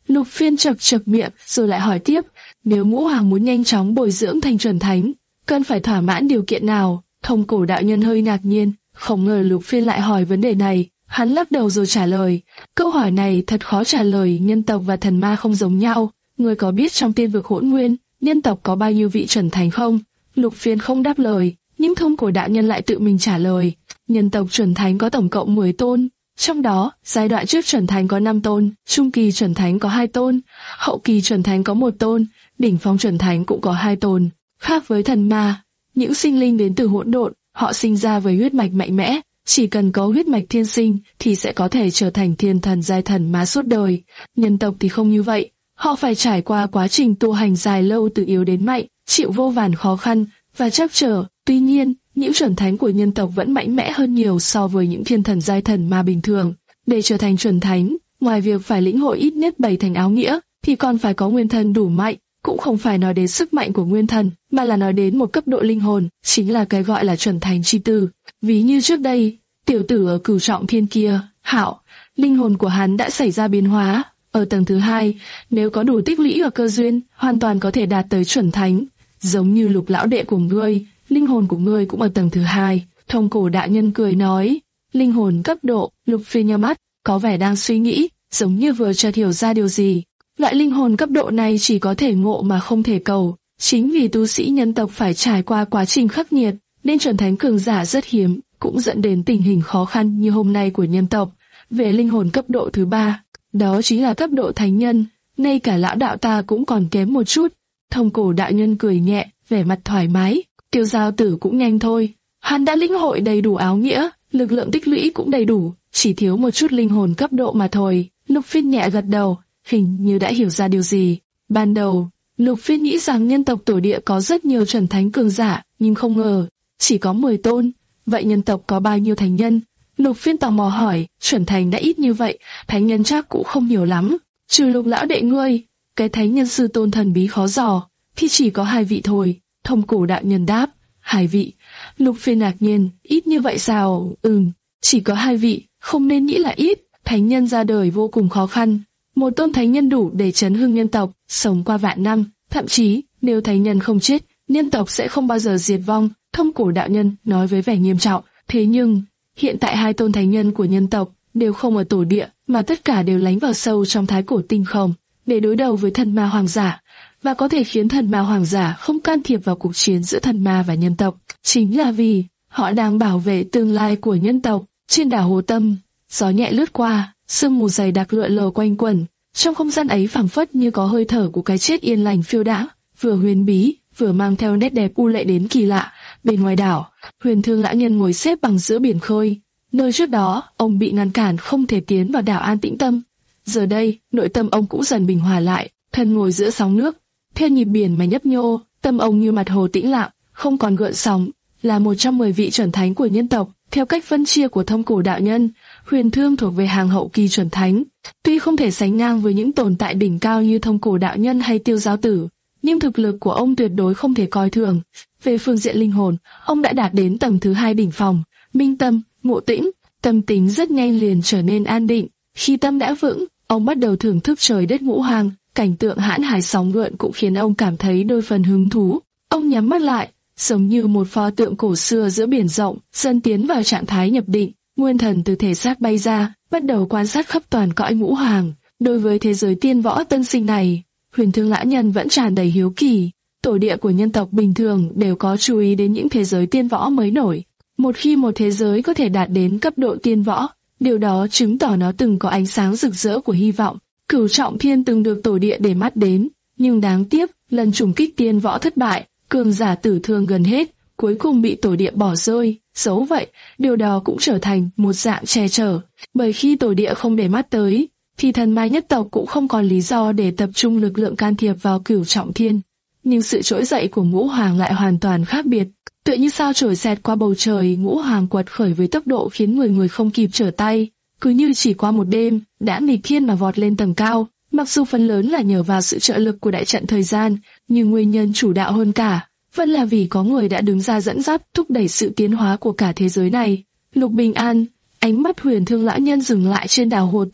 Lục Phiên chậc chậc miệng rồi lại hỏi tiếp, nếu Ngũ Hoàng muốn nhanh chóng bồi dưỡng thành chuẩn thánh, cần phải thỏa mãn điều kiện nào? Thông Cổ đạo nhân hơi ngạc nhiên, không ngờ Lục Phiên lại hỏi vấn đề này. Hắn lắc đầu rồi trả lời, câu hỏi này thật khó trả lời, nhân tộc và thần ma không giống nhau. Ngươi có biết trong tiên vực Hỗn Nguyên, nhân tộc có bao nhiêu vị chuẩn thánh không? Lục Phiên không đáp lời, nhưng Thông Cổ đạo nhân lại tự mình trả lời, nhân tộc chuẩn thánh có tổng cộng mười tôn. Trong đó, giai đoạn trước chuẩn thánh có năm tôn, trung kỳ chuẩn thánh có hai tôn, hậu kỳ chuẩn thánh có một tôn, đỉnh phong chuẩn thánh cũng có hai tôn. Khác với thần ma, những sinh linh đến từ hỗn độn, họ sinh ra với huyết mạch mạnh mẽ, chỉ cần có huyết mạch thiên sinh thì sẽ có thể trở thành thiên thần giai thần ma suốt đời. Nhân tộc thì không như vậy, họ phải trải qua quá trình tu hành dài lâu từ yếu đến mạnh, chịu vô vàn khó khăn và trắc trở. Tuy nhiên, những chuẩn thánh của nhân tộc vẫn mạnh mẽ hơn nhiều so với những thiên thần giai thần ma bình thường. Để trở thành chuẩn thánh, ngoài việc phải lĩnh hội ít nhất bảy thành áo nghĩa, thì còn phải có nguyên thần đủ mạnh. Cũng không phải nói đến sức mạnh của nguyên thần, mà là nói đến một cấp độ linh hồn, chính là cái gọi là chuẩn thánh chi tử. Ví như trước đây, tiểu tử ở Cửu Trọng Thiên kia, Hạo, linh hồn của hắn đã xảy ra biến hóa. Ở tầng thứ hai, nếu có đủ tích lũy và cơ duyên, hoàn toàn có thể đạt tới chuẩn thánh. Giống như Lục lão đệ của ngươi, linh hồn của ngươi cũng ở tầng thứ hai. Thông Cổ đạo nhân cười nói, linh hồn cấp độ. Lục Phiên nhắm mắt, có vẻ đang suy nghĩ, giống như vừa chợt hiểu ra điều gì. Loại linh hồn cấp độ này chỉ có thể ngộ mà không thể cầu. Chính vì tu sĩ nhân tộc phải trải qua quá trình khắc nghiệt, nên chuẩn thánh cường giả rất hiếm, cũng dẫn đến tình hình khó khăn như hôm nay của nhân tộc. Về linh hồn cấp độ thứ ba, đó chính là cấp độ thánh nhân, ngay cả lão đạo ta cũng còn kém một chút. Thông Cổ đạo nhân cười nhẹ, vẻ mặt thoải mái. Tiêu Giao Tử cũng nhanh thôi, hắn đã lĩnh hội đầy đủ áo nghĩa, lực lượng tích lũy cũng đầy đủ, chỉ thiếu một chút linh hồn cấp độ mà thôi. Lục Phiên nhẹ gật đầu, hình như đã hiểu ra điều gì. Ban đầu, Lục Phiên nghĩ rằng nhân tộc tổ địa có rất nhiều chuẩn thánh cường giả, nhưng không ngờ chỉ có mười tôn. Vậy nhân tộc có bao nhiêu thánh nhân? Lục Phiên tò mò hỏi, chuẩn thánh đã ít như vậy, thánh nhân chắc cũng không nhiều lắm. Trừ Lục lão đệ ngươi, cái thánh nhân sư tôn thần bí khó dò, thì chỉ có hai vị thôi. Thông Cổ đạo nhân đáp, hai vị. Lục Phiên ngạc nhiên, ít như vậy sao? Ừm, chỉ có hai vị, không nên nghĩ là ít. Thánh nhân ra đời vô cùng khó khăn. Một tôn thánh nhân đủ để chấn hưng nhân tộc, sống qua vạn năm. Thậm chí, nếu thánh nhân không chết, nhân tộc sẽ không bao giờ diệt vong. Thông Cổ đạo nhân nói với vẻ nghiêm trọng. Thế nhưng, hiện tại hai tôn thánh nhân của nhân tộc đều không ở tổ địa, mà tất cả đều lánh vào sâu trong thái cổ tinh không, để đối đầu với thần ma hoàng giả, và có thể khiến thần ma hoàng giả không can thiệp vào cuộc chiến giữa thần ma và nhân tộc. Chính là vì họ đang bảo vệ tương lai của nhân tộc. Trên đảo Hồ Tâm, gió nhẹ lướt qua, sương mù dày đặc lượn lờ quanh quẩn. Trong không gian ấy phảng phất như có hơi thở của cái chết yên lành phiêu đãng, vừa huyền bí, vừa mang theo nét đẹp u lệ đến kỳ lạ. Bên ngoài đảo, Huyền Thương lão nhân ngồi xếp bằng giữa biển khơi, nơi trước đó ông bị ngăn cản không thể tiến vào đảo An Tĩnh Tâm. Giờ đây, nội tâm ông cũng dần bình hòa lại, thân ngồi giữa sóng nước, theo nhịp biển mà nhấp nhô, tâm ông như mặt hồ tĩnh lặng, không còn gợn sóng. Là một trong mười vị chuẩn thánh của nhân tộc, theo cách phân chia của Thông Cổ đạo nhân, Huyền Thương thuộc về hàng hậu kỳ chuẩn thánh. Tuy không thể sánh ngang với những tồn tại đỉnh cao như Thông Cổ đạo nhân hay Tiêu Giao Tử, nhưng thực lực của ông tuyệt đối không thể coi thường. Về phương diện linh hồn, ông đã đạt đến tầng thứ hai đỉnh phong, minh tâm, ngộ tĩnh, tâm tính rất nhanh liền trở nên an định. Khi tâm đã vững, ông bắt đầu thưởng thức trời đất ngũ hoàng, cảnh tượng hãn hải sóng gợn cũng khiến ông cảm thấy đôi phần hứng thú. Ông nhắm mắt lại, giống như một pho tượng cổ xưa giữa biển rộng, dần tiến vào trạng thái nhập định. Nguyên thần từ thể xác bay ra, bắt đầu quan sát khắp toàn cõi ngũ hoàng. Đối với thế giới tiên võ tân sinh này, Huyền Thương lão nhân vẫn tràn đầy hiếu kỳ. Tổ địa của nhân tộc bình thường đều có chú ý đến những thế giới tiên võ mới nổi. Một khi một thế giới có thể đạt đến cấp độ tiên võ, điều đó chứng tỏ nó từng có ánh sáng rực rỡ của hy vọng. Cửu Trọng Thiên từng được tổ địa để mắt đến, nhưng đáng tiếc, lần trùng kích tiên võ thất bại, cường giả tử thương gần hết, cuối cùng bị tổ địa bỏ rơi. Dẫu vậy, điều đó cũng trở thành một dạng che chở, bởi khi tổ địa không để mắt tới, thì thần ma nhất tộc cũng không còn lý do để tập trung lực lượng can thiệp vào Cửu Trọng Thiên. Nhưng sự trỗi dậy của Ngũ Hoàng lại hoàn toàn khác biệt, tựa như sao chổi xẹt qua bầu trời. Ngũ Hoàng quật khởi với tốc độ khiến người người không kịp trở tay, cứ như chỉ qua một đêm đã nghịch thiên mà vọt lên tầng cao. Mặc dù phần lớn là nhờ vào sự trợ lực của đại trận thời gian, nhưng nguyên nhân chủ đạo hơn cả vẫn là vì có người đã đứng ra dẫn dắt, thúc đẩy sự tiến hóa của cả thế giới này. Lục Bình An, ánh mắt Huyền Thương lão nhân dừng lại trên đảo Hồ Tâm,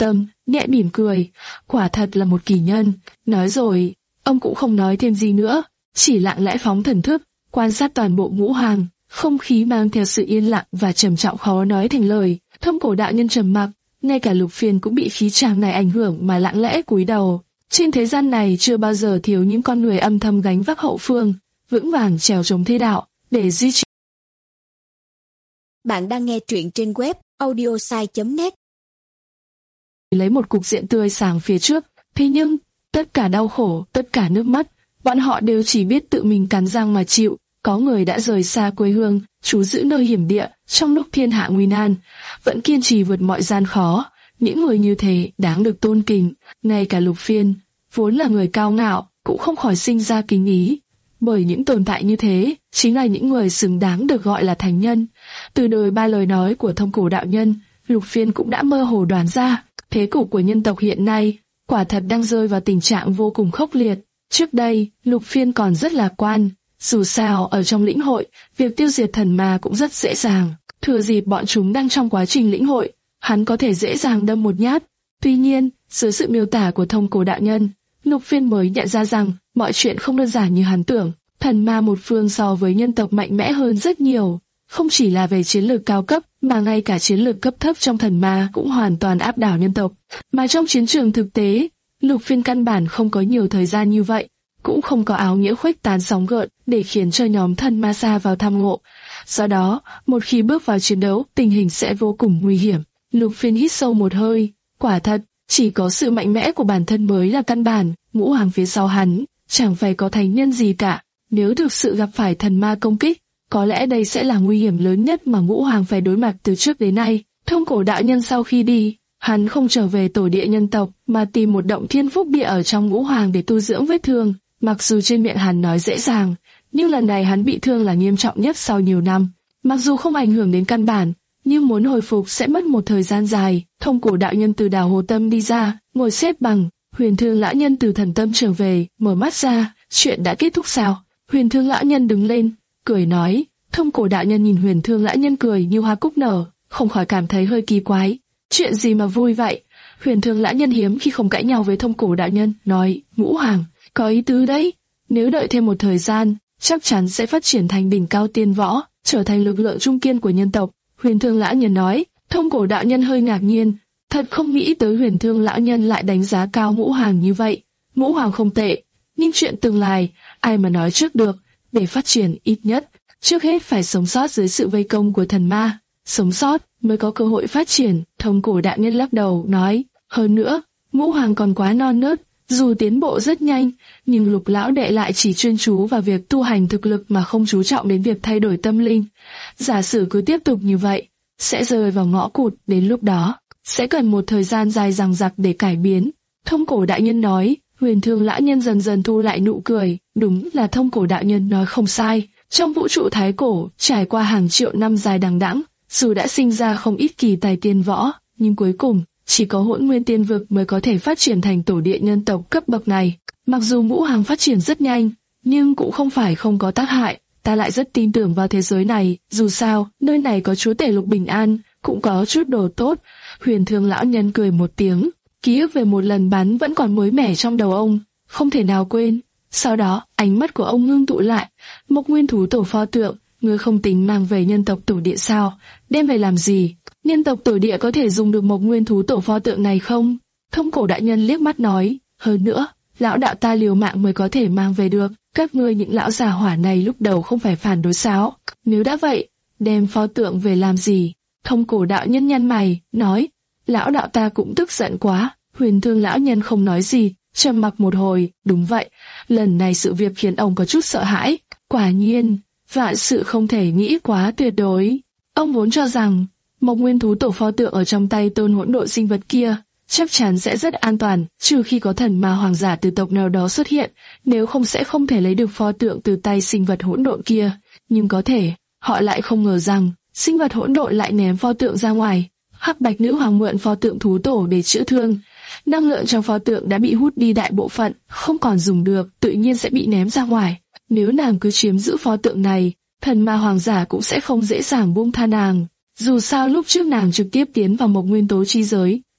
nhẹ mỉm cười, quả thật là một kỳ nhân. Nói rồi, ông cũng không nói thêm gì nữa, chỉ lặng lẽ phóng thần thức, quan sát toàn bộ ngũ hoàng, không khí mang theo sự yên lặng và trầm trọng khó nói thành lời. Thông cổ đạo nhân trầm mặc, ngay cả Lục Phiên cũng bị khí tràng này ảnh hưởng mà lặng lẽ cúi đầu. Trên thế gian này chưa bao giờ thiếu những con người âm thầm gánh vác hậu phương, vững vàng trèo chống thế đạo, để duy trì. Bạn đang nghe truyện trên web audiosai chấm net. Lấy một cục diện tươi sáng phía trước, thế nhưng, tất cả đau khổ, tất cả nước mắt, bọn họ đều chỉ biết tự mình cắn răng mà chịu. Có người đã rời xa quê hương, trú giữ nơi hiểm địa, trong lúc thiên hạ nguy nan, vẫn kiên trì vượt mọi gian khó. Những người như thế đáng được tôn kính. Ngay cả Lục Phiên, vốn là người cao ngạo, cũng không khỏi sinh ra kính ý. Bởi những tồn tại như thế, chính là những người xứng đáng được gọi là thánh nhân. Từ đời ba lời nói của Thông cổ đạo nhân, Lục Phiên cũng đã mơ hồ đoán ra, thế cục của nhân tộc hiện nay, quả thật đang rơi vào tình trạng vô cùng khốc liệt. Trước đây, Lục Phiên còn rất lạc quan. Dù sao, ở trong lĩnh hội, việc tiêu diệt thần ma cũng rất dễ dàng. Thừa dịp bọn chúng đang trong quá trình lĩnh hội, hắn có thể dễ dàng đâm một nhát. Tuy nhiên, dưới sự miêu tả của Thông cổ đạo nhân, Lục Phiên mới nhận ra rằng mọi chuyện không đơn giản như hắn tưởng. Thần ma một phương so với nhân tộc mạnh mẽ hơn rất nhiều, không chỉ là về chiến lược cao cấp, mà ngay cả chiến lược cấp thấp trong thần ma cũng hoàn toàn áp đảo nhân tộc. Mà trong chiến trường thực tế, Lục Phiên căn bản không có nhiều thời gian như vậy, cũng không có áo nghĩa khuếch tán sóng gợn để khiến cho nhóm thần ma xa vào tham ngộ. Do đó, một khi bước vào chiến đấu, tình hình sẽ vô cùng nguy hiểm. Lục Phiên hít sâu một hơi, quả thật, chỉ có sự mạnh mẽ của bản thân mới là căn bản, ngũ hoàng phía sau hắn, chẳng phải có thánh nhân gì cả. Nếu thực sự gặp phải thần ma công kích, có lẽ đây sẽ là nguy hiểm lớn nhất mà ngũ hoàng phải đối mặt từ trước đến nay. Thông cổ đạo nhân sau khi đi, hắn không trở về tổ địa nhân tộc, mà tìm một động thiên phúc địa ở trong ngũ hoàng để tu dưỡng vết thương. Mặc dù trên miệng hắn nói dễ dàng, nhưng lần này hắn bị thương là nghiêm trọng nhất sau nhiều năm. Mặc dù không ảnh hưởng đến căn bản, nhưng muốn hồi phục sẽ mất một thời gian dài. Thông cổ đạo nhân từ đảo Hồ Tâm đi ra, ngồi xếp bằng. Huyền Thương lão nhân từ thần tâm trở về, mở mắt ra, chuyện đã kết thúc sao? Huyền Thương lão nhân đứng lên, cười nói. Thông cổ đạo nhân nhìn Huyền Thương lão nhân cười như hoa cúc nở, không khỏi cảm thấy hơi kỳ quái. Chuyện gì mà vui vậy? Huyền Thương lão nhân hiếm khi không cãi nhau với Thông cổ đạo nhân, nói, ngũ hoàng, có ý tứ đấy. Nếu đợi thêm một thời gian, chắc chắn sẽ phát triển thành đỉnh cao tiên võ, trở thành lực lượng trung kiên của nhân tộc. Huyền Thương lão nhân nói. Thông cổ đạo nhân hơi ngạc nhiên, thật không nghĩ tới Huyền Thương lão nhân lại đánh giá cao ngũ hoàng như vậy. Ngũ hoàng không tệ, nhưng chuyện tương lai, ai mà nói trước được. Để phát triển ít nhất, trước hết phải sống sót dưới sự vây công của thần ma. Sống sót mới có cơ hội phát triển. Thông cổ đạo nhân lắc đầu nói. Hơn nữa, ngũ hoàng còn quá non nớt. Dù tiến bộ rất nhanh, nhưng Lục lão đệ lại chỉ chuyên chú vào việc tu hành thực lực mà không chú trọng đến việc thay đổi tâm linh. Giả sử cứ tiếp tục như vậy, sẽ rơi vào ngõ cụt. Đến lúc đó, sẽ cần một thời gian dài dằng dặc để cải biến. Thông cổ đại nhân nói. Huyền Thương lão nhân dần dần thu lại nụ cười. Đúng là Thông cổ đạo nhân nói không sai. Trong vũ trụ thái cổ, trải qua hàng triệu năm dài đằng đẵng, dù đã sinh ra không ít kỳ tài tiên võ, nhưng cuối cùng chỉ có Hỗn Nguyên Tiên Vực mới có thể phát triển thành tổ địa nhân tộc cấp bậc này. Mặc dù ngũ hoàng phát triển rất nhanh, nhưng cũng không phải không có tác hại. Ta lại rất tin tưởng vào thế giới này. Dù sao, nơi này có chúa tể Lục bình an, cũng có chút đồ tốt. Huyền Thương lão nhân cười một tiếng. Ký ức về một lần bắn vẫn còn mới mẻ trong đầu ông, không thể nào quên. Sau đó, ánh mắt của ông ngưng tụ lại. Mộc Nguyên thú tổ pho tượng, ngươi không tính mang về nhân tộc tổ địa sao? Đem về làm gì? Nhân tộc tổ địa có thể dùng được Mộc Nguyên thú tổ pho tượng này không? Thông cổ đại nhân liếc mắt nói. Hơn nữa, lão đạo ta liều mạng mới có thể mang về được. Các ngươi những lão già hỏa này lúc đầu không phải phản đối sao? Nếu đã vậy, đem pho tượng về làm gì? Thông cổ đạo nhân nhăn mày, nói. Lão đạo ta cũng tức giận quá. Huyền Thương lão nhân không nói gì, trầm mặc một hồi. Đúng vậy, lần này sự việc khiến ông có chút sợ hãi. Quả nhiên, vạn sự không thể nghĩ quá tuyệt đối. Ông vốn cho rằng Mộc Nguyên thú tổ pho tượng ở trong tay tôn hỗn độn sinh vật kia chắc chắn sẽ rất an toàn, trừ khi có thần ma hoàng giả từ tộc nào đó xuất hiện, nếu không sẽ không thể lấy được pho tượng từ tay sinh vật hỗn độn kia. Nhưng có thể, họ lại không ngờ rằng sinh vật hỗn độn lại ném pho tượng ra ngoài. Hắc Bạch Nữ Hoàng mượn pho tượng thú tổ để chữa thương. Năng lượng trong pho tượng đã bị hút đi đại bộ phận, không còn dùng được, tự nhiên sẽ bị ném ra ngoài. Nếu nàng cứ chiếm giữ pho tượng này, thần ma hoàng giả cũng sẽ không dễ dàng buông tha nàng. Dù sao lúc trước nàng trực tiếp tiến vào Mộc Nguyên tố chi giới,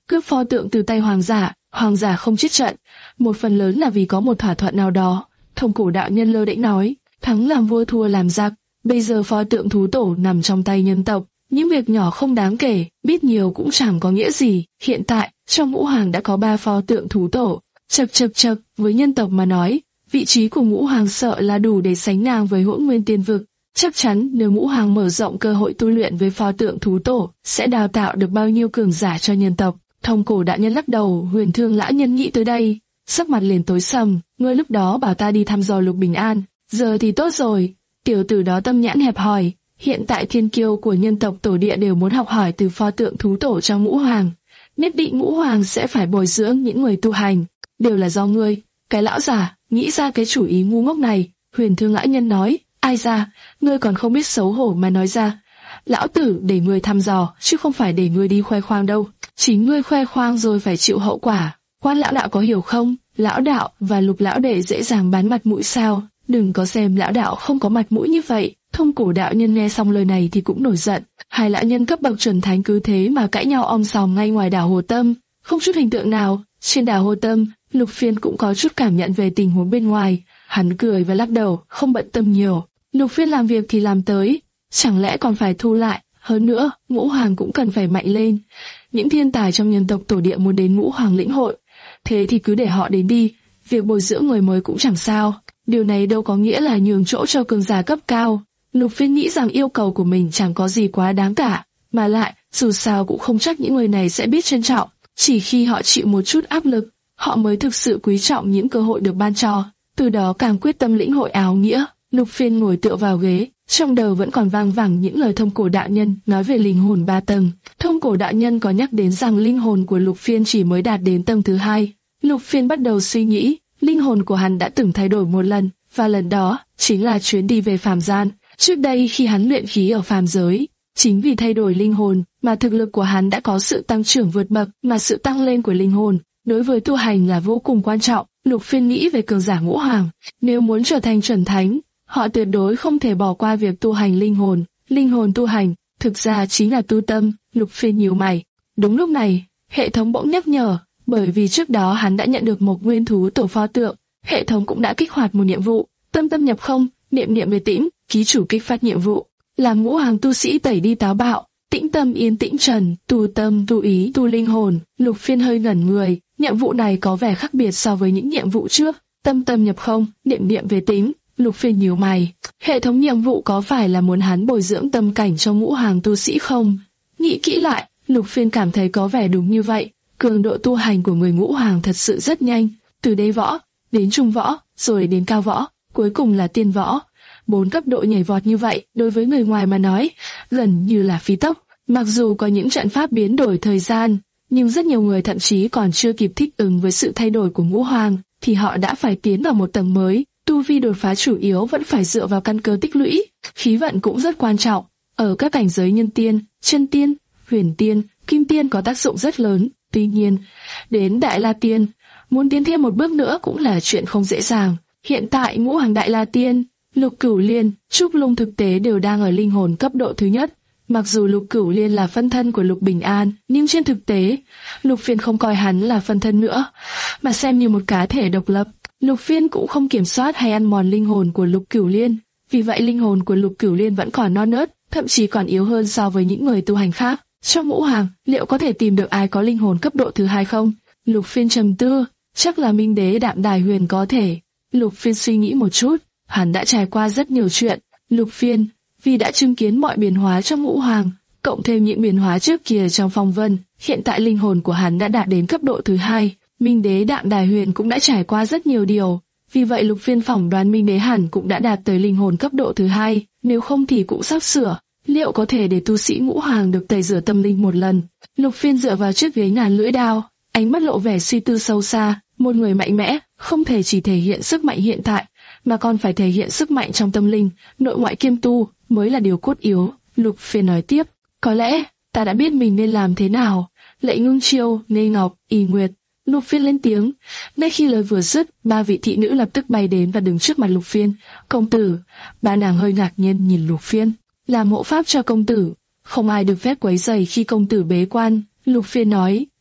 cướp pho tượng từ tay hoàng giả. Hoàng giả không chết trận, một phần lớn là vì có một thỏa thuận nào đó. Thông cổ đạo nhân lơ đễnh nói, thắng làm vua thua làm giặc. Bây giờ pho tượng thú tổ nằm trong tay nhân tộc, những việc nhỏ không đáng kể, biết nhiều cũng chẳng có nghĩa gì. Hiện tại, trong ngũ hoàng đã có ba pho tượng thú tổ. Chật chật chật, với nhân tộc mà nói, vị trí của ngũ hoàng sợ là đủ để sánh ngang với Hỗn Nguyên Tiên Vực. Chắc chắn nếu ngũ hoàng mở rộng cơ hội tu luyện với pho tượng thú tổ, sẽ đào tạo được bao nhiêu cường giả cho nhân tộc. Thông cổ đạo nhân lắc đầu. Huyền Thương lão nhân nghĩ tới đây, sắc mặt liền tối sầm. Ngươi lúc đó bảo ta đi thăm dò Lục Bình An, giờ thì tốt rồi. Tiểu tử đó tâm nhãn hẹp hòi. Hiện tại thiên kiêu của nhân tộc tổ địa đều muốn học hỏi từ pho tượng thú tổ trong ngũ hoàng. Nhất định ngũ hoàng sẽ phải bồi dưỡng những người tu hành. Đều là do ngươi, cái lão già, nghĩ ra cái chủ ý ngu ngốc này. Huyền Thương lão nhân nói, ai ra, ngươi còn không biết xấu hổ mà nói ra. Lão tử để ngươi thăm dò, chứ không phải để ngươi đi khoe khoang đâu. Chính ngươi khoe khoang rồi phải chịu hậu quả. Quan lão đạo có hiểu không? Lão đạo và Lục lão đệ dễ dàng bán mặt mũi sao? Đừng có xem lão đạo không có mặt mũi như vậy. Thông cổ đạo nhân nghe xong lời này thì cũng nổi giận. Hai lão nhân cấp bậc chuẩn thánh cứ thế mà cãi nhau om sòm ngay ngoài đảo Hồ Tâm, không chút hình tượng nào. Trên đảo Hồ Tâm, Lục Phiên cũng có chút cảm nhận về tình huống bên ngoài. Hắn cười và lắc đầu, không bận tâm nhiều. Lục Phiên làm việc thì làm tới, chẳng lẽ còn phải thu lại? Hơn nữa, ngũ hoàng cũng cần phải mạnh lên. Những thiên tài trong nhân tộc tổ địa muốn đến ngũ hoàng lĩnh hội, thế thì cứ để họ đến đi. Việc bồi dưỡng người mới cũng chẳng sao. Điều này đâu có nghĩa là nhường chỗ cho cường giả cấp cao. Lục Phiên nghĩ rằng yêu cầu của mình chẳng có gì quá đáng cả, mà lại dù sao cũng không chắc những người này sẽ biết trân trọng. Chỉ khi họ chịu một chút áp lực, họ mới thực sự quý trọng những cơ hội được ban cho, từ đó càng quyết tâm lĩnh hội áo nghĩa. Lục Phiên ngồi tựa vào ghế, trong đầu vẫn còn vang vẳng những lời thông cổ đạo nhân nói về linh hồn ba tầng. Thông cổ đạo nhân có nhắc đến rằng linh hồn của Lục Phiên chỉ mới đạt đến tầng thứ hai. Lục Phiên bắt đầu suy nghĩ, linh hồn của hắn đã từng thay đổi một lần, và lần đó chính là chuyến đi về phàm gian. Trước đây khi hắn luyện khí ở phàm giới, chính vì thay đổi linh hồn mà thực lực của hắn đã có sự tăng trưởng vượt bậc, mà sự tăng lên của linh hồn đối với tu hành là vô cùng quan trọng. Lục Phiên nghĩ về cường giả ngũ hoàng, nếu muốn trở thành chuẩn thánh, họ tuyệt đối không thể bỏ qua việc tu hành linh hồn. Linh hồn tu hành, thực ra chính là tu tâm. Lục Phiên nhíu mày. Đúng lúc này, hệ thống bỗng nhắc nhở, bởi vì trước đó hắn đã nhận được một nguyên thú tổ pho tượng. Hệ thống cũng đã kích hoạt một nhiệm vụ, tâm tâm nhập không, niệm niệm về tĩnh. Ký chủ kích phát nhiệm vụ, làm ngũ hoàng tu sĩ tẩy đi táo bạo, tĩnh tâm yên tĩnh trần, tu tâm tu ý tu linh hồn. Lục Phiên hơi ngẩn người, nhiệm vụ này có vẻ khác biệt so với những nhiệm vụ trước. Tâm tâm nhập không, niệm niệm về tĩnh. Lục Phiên nhíu mày, hệ thống nhiệm vụ có phải là muốn hắn bồi dưỡng tâm cảnh cho ngũ hoàng tu sĩ không? Nghĩ kỹ lại, Lục Phiên cảm thấy có vẻ đúng như vậy. Cường độ tu hành của người ngũ hoàng thật sự rất nhanh, từ đế võ đến trung võ, rồi đến cao võ, cuối cùng là tiên võ. Bốn cấp độ nhảy vọt như vậy, đối với người ngoài mà nói, gần như là phi tốc. Mặc dù có những trận pháp biến đổi thời gian, nhưng rất nhiều người thậm chí còn chưa kịp thích ứng với sự thay đổi của ngũ hoàng, thì họ đã phải tiến vào một tầng mới. Tu vi đột phá chủ yếu vẫn phải dựa vào căn cơ tích lũy, khí vận cũng rất quan trọng. Ở các cảnh giới nhân tiên, chân tiên, huyền tiên, kim tiên có tác dụng rất lớn. Tuy nhiên, đến Đại La Tiên, muốn tiến thêm một bước nữa cũng là chuyện không dễ dàng. Hiện tại ngũ hoàng Đại La Tiên, Lục Cửu Liên, Trúc Lung thực tế đều đang ở linh hồn cấp độ thứ nhất. Mặc dù Lục Cửu Liên là phân thân của Lục Bình An, nhưng trên thực tế, Lục Phiên không coi hắn là phân thân nữa, mà xem như một cá thể độc lập. Lục Phiên cũng không kiểm soát hay ăn mòn linh hồn của Lục Cửu Liên, vì vậy linh hồn của Lục Cửu Liên vẫn còn non nớt, thậm chí còn yếu hơn so với những người tu hành khác. Trong ngũ hoàng, liệu có thể tìm được ai có linh hồn cấp độ thứ hai không? Lục Phiên trầm tư, chắc là Minh Đế Đạm Đài Huyền có thể. Lục Phiên suy nghĩ một chút, hắn đã trải qua rất nhiều chuyện. Lục Phiên, vì đã chứng kiến mọi biến hóa trong ngũ hoàng, cộng thêm những biến hóa trước kia trong phong vân, hiện tại linh hồn của hắn đã đạt đến cấp độ thứ hai. Minh Đế Đạm Đài Huyền cũng đã trải qua rất nhiều điều, vì vậy Lục Phiên phỏng đoán Minh Đế hẳn cũng đã đạt tới linh hồn cấp độ thứ hai, nếu không thì cũng sắp sửa. Liệu có thể để tu sĩ ngũ hoàng được tẩy rửa tâm linh một lần? Lục Phiên dựa vào chiếc ghế ngàn lưỡi đao, ánh mắt lộ vẻ suy tư sâu xa. Một người mạnh mẽ không thể chỉ thể hiện sức mạnh hiện tại, mà còn phải thể hiện sức mạnh trong tâm linh, nội ngoại kiêm tu mới là điều cốt yếu. Lục Phiên nói tiếp, có lẽ ta đã biết mình nên làm thế nào. Lệ Ngưng Chiêu, Nê Ngọc, Y Nguyệt. Lục Phiên lên tiếng. Ngay khi lời vừa dứt, ba vị thị nữ lập tức bay đến và đứng trước mặt Lục Phiên. Công tử. Ba nàng hơi ngạc nhiên nhìn Lục Phiên. Làm hộ pháp cho công tử, không ai được phép quấy rầy khi công tử bế quan. Lục Phiên nói,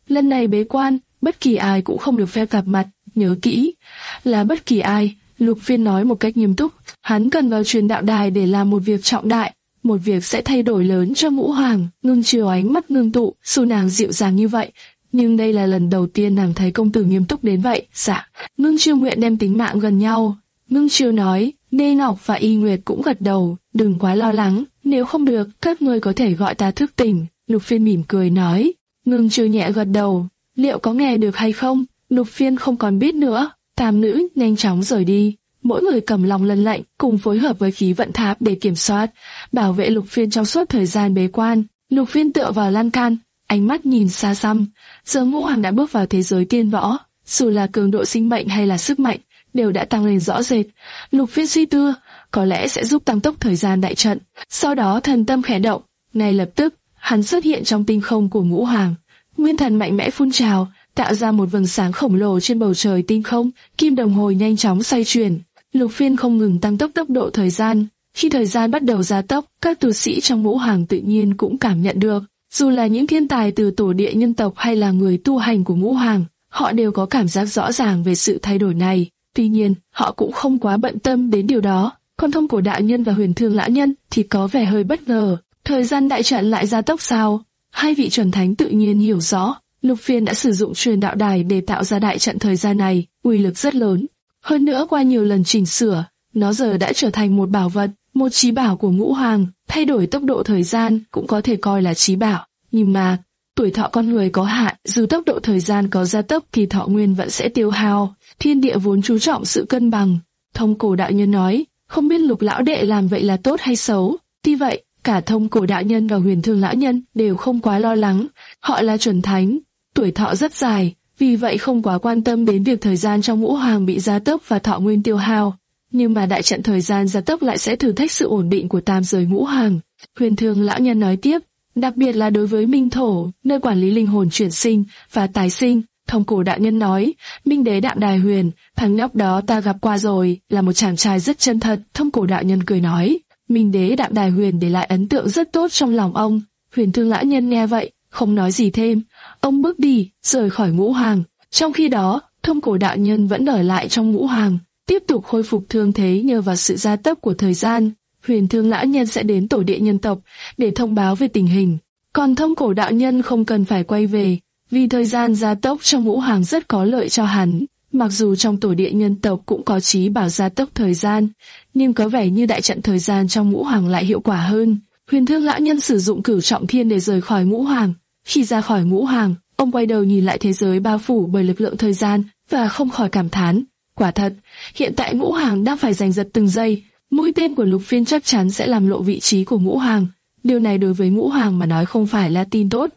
lần này bế quan, bất kỳ ai cũng không được phép gặp mặt, nhớ kỹ, là bất kỳ ai. Lục Phiên nói một cách nghiêm túc, hắn cần vào truyền đạo đài để làm một việc trọng đại, một việc sẽ thay đổi lớn cho Ngũ Hoàng. Ngưng Chiêu ánh mắt ngưng tụ, dù nàng dịu dàng như vậy, nhưng đây là lần đầu tiên nàng thấy công tử nghiêm túc đến vậy. Dạ, Ngưng Chiêu nguyện đem tính mạng gần nhau. Ngưng Chiêu nói. Đê Ngọc và Y Nguyệt cũng gật đầu, đừng quá lo lắng, nếu không được, các ngươi có thể gọi ta thức tỉnh. Lục Phiên mỉm cười nói. Ngưng Chiêu nhẹ gật đầu, liệu có nghe được hay không? Lục Phiên không còn biết nữa. Tam nữ nhanh chóng rời đi, mỗi người cầm lòng lân lệnh, cùng phối hợp với khí vận tháp để kiểm soát, bảo vệ Lục Phiên trong suốt thời gian bế quan. Lục Phiên tựa vào lan can, ánh mắt nhìn xa xăm. Giờ Ngũ Hoàng đã bước vào thế giới tiên võ, dù là cường độ sinh mệnh hay là sức mạnh, đều đã tăng lên rõ rệt. Lục Phiên suy tư, có lẽ sẽ giúp tăng tốc thời gian đại trận. Sau đó thần tâm khẽ động, ngay lập tức, hắn xuất hiện trong tinh không của Ngũ Hoàng. Nguyên thần mạnh mẽ phun trào, tạo ra một vầng sáng khổng lồ trên bầu trời tinh không. Kim đồng hồ nhanh chóng xoay chuyển. Lục Phiên không ngừng tăng tốc tốc độ thời gian. Khi thời gian bắt đầu gia tốc, các tu sĩ trong Ngũ Hoàng tự nhiên cũng cảm nhận được. Dù là những thiên tài từ tổ địa nhân tộc hay là người tu hành của Ngũ Hoàng, họ đều có cảm giác rõ ràng về sự thay đổi này. Tuy nhiên, họ cũng không quá bận tâm đến điều đó. Còn Thông Cổ đạo nhân và Huyền Thương lão nhân thì có vẻ hơi bất ngờ. Thời gian đại trận lại gia tốc sao? Hai vị chuẩn thánh tự nhiên hiểu rõ. Lục Phiên đã sử dụng truyền đạo đài để tạo ra đại trận thời gian này, uy lực rất lớn. Hơn nữa qua nhiều lần chỉnh sửa, nó giờ đã trở thành một bảo vật, một chí bảo của Ngũ Hoàng. Thay đổi tốc độ thời gian cũng có thể coi là chí bảo. Nhưng mà, tuổi thọ con người có hạn, dù tốc độ thời gian có gia tốc thì thọ nguyên vẫn sẽ tiêu hao. Thiên địa vốn chú trọng sự cân bằng. Thông Cổ đạo nhân nói, không biết Lục lão đệ làm vậy là tốt hay xấu. Tuy vậy, cả Thông Cổ đạo nhân và Huyền Thương lão nhân đều không quá lo lắng. Họ là chuẩn thánh, tuổi thọ rất dài, vì vậy không quá quan tâm đến việc thời gian trong Ngũ Hoàng bị gia tốc và thọ nguyên tiêu hao. Nhưng mà đại trận thời gian gia tốc lại sẽ thử thách sự ổn định của tam giới Ngũ Hoàng. Huyền Thương lão nhân nói tiếp, đặc biệt là đối với Minh Thổ, nơi quản lý linh hồn chuyển sinh và tái sinh. Thông Cổ đạo nhân nói, Minh Đế Đạm Đài Huyền, thằng nhóc đó ta gặp qua rồi, là một chàng trai rất chân thật. Thông Cổ đạo nhân cười nói, Minh Đế Đạm Đài Huyền để lại ấn tượng rất tốt trong lòng ông. Huyền Thương lão nhân nghe vậy, không nói gì thêm, ông bước đi, rời khỏi Ngũ Hoàng. Trong khi đó, Thông Cổ đạo nhân vẫn ở lại trong Ngũ Hoàng, tiếp tục khôi phục thương thế nhờ vào sự gia tốc của thời gian. Huyền Thương lão nhân sẽ đến tổ địa nhân tộc để thông báo về tình hình, còn Thông Cổ đạo nhân không cần phải quay về, vì thời gian gia tốc trong Ngũ Hoàng rất có lợi cho hắn. Mặc dù trong tổ địa nhân tộc cũng có chí bảo gia tốc thời gian, nhưng có vẻ như đại trận thời gian trong Ngũ Hoàng lại hiệu quả hơn. Huyền Thương lão nhân sử dụng Cửu Trọng Thiên để rời khỏi Ngũ Hoàng. Khi ra khỏi Ngũ Hoàng, ông quay đầu nhìn lại thế giới bao phủ bởi lực lượng thời gian và không khỏi cảm thán, quả thật, hiện tại Ngũ Hoàng đang phải giành giật từng giây. Mũi tên của Lục Phiên chắc chắn sẽ làm lộ vị trí của Ngũ Hoàng. Điều này đối với Ngũ Hoàng mà nói không phải là tin tốt.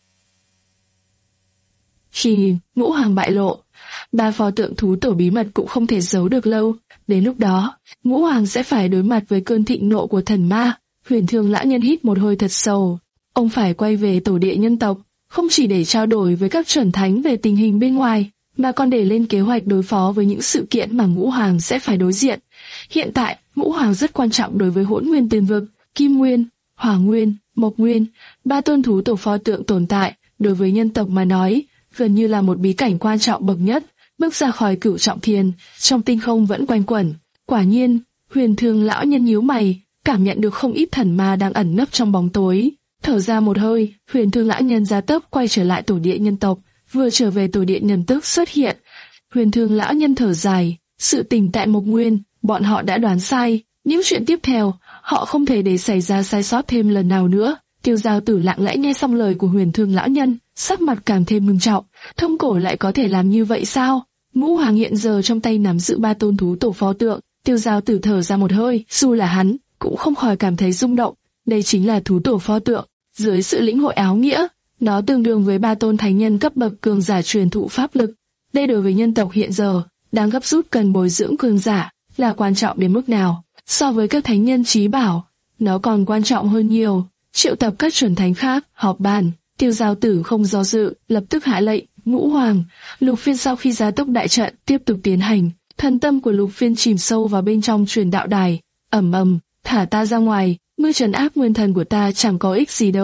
Khi Ngũ Hoàng bại lộ, ba pho tượng thú tổ bí mật cũng không thể giấu được lâu. Đến lúc đó, Ngũ Hoàng sẽ phải đối mặt với cơn thịnh nộ của thần ma. Huyền Thương lão nhân hít một hơi thật sâu. Ông phải quay về tổ địa nhân tộc, không chỉ để trao đổi với các chuẩn thánh về tình hình bên ngoài, mà còn để lên kế hoạch đối phó với những sự kiện mà Ngũ Hoàng sẽ phải đối diện. Hiện tại, Ngũ Hoàng rất quan trọng đối với Hỗn Nguyên Tiên Vực, Kim Nguyên, Hỏa Nguyên, Mộc Nguyên, ba tôn thú tổ pho tượng tồn tại, đối với nhân tộc mà nói, gần như là một bí cảnh quan trọng bậc nhất. Bước ra khỏi Cửu Trọng Thiên, trong tinh không vẫn quanh quẩn. Quả nhiên, Huyền Thương lão nhân nhíu mày, cảm nhận được không ít thần ma đang ẩn nấp trong bóng tối. Thở ra một hơi, Huyền Thương lão nhân gia tốc quay trở lại tổ địa nhân tộc. Vừa trở về tổ địa nhân tức xuất hiện, Huyền Thương lão nhân thở dài, sự tình tại Mộc Nguyên, bọn họ đã đoán sai. Những chuyện tiếp theo, họ không thể để xảy ra sai sót thêm lần nào nữa. Tiêu Giao Tử lặng lẽ nghe xong lời của Huyền Thương lão nhân, sắc mặt càng thêm ngưng trọng. Thông Cổ lại có thể làm như vậy sao? Ngũ Hoàng hiện giờ trong tay nắm giữ ba tôn thú tổ pho tượng. Tiêu Giao Tử thở ra một hơi, dù là hắn cũng không khỏi cảm thấy rung động. Đây chính là thú tổ pho tượng. Dưới sự lĩnh hội áo nghĩa, nó tương đương với ba tôn thánh nhân cấp bậc cường giả truyền thụ pháp lực. Đây đối với nhân tộc hiện giờ đang gấp rút cần bồi dưỡng cường giả là quan trọng đến mức nào? So với các thánh nhân chí bảo, nó còn quan trọng hơn nhiều. Triệu tập các chuẩn thánh khác họp bàn. Tiêu Giao Tử không do dự, lập tức hạ lệnh. Ngũ Hoàng, Lục Phiên sau khi gia tốc đại trận tiếp tục tiến hành, thần tâm của Lục Phiên chìm sâu vào bên trong truyền đạo đài. Ầm ầm, thả ta ra ngoài, ngươi trấn áp nguyên thần của ta chẳng có ích gì đâu.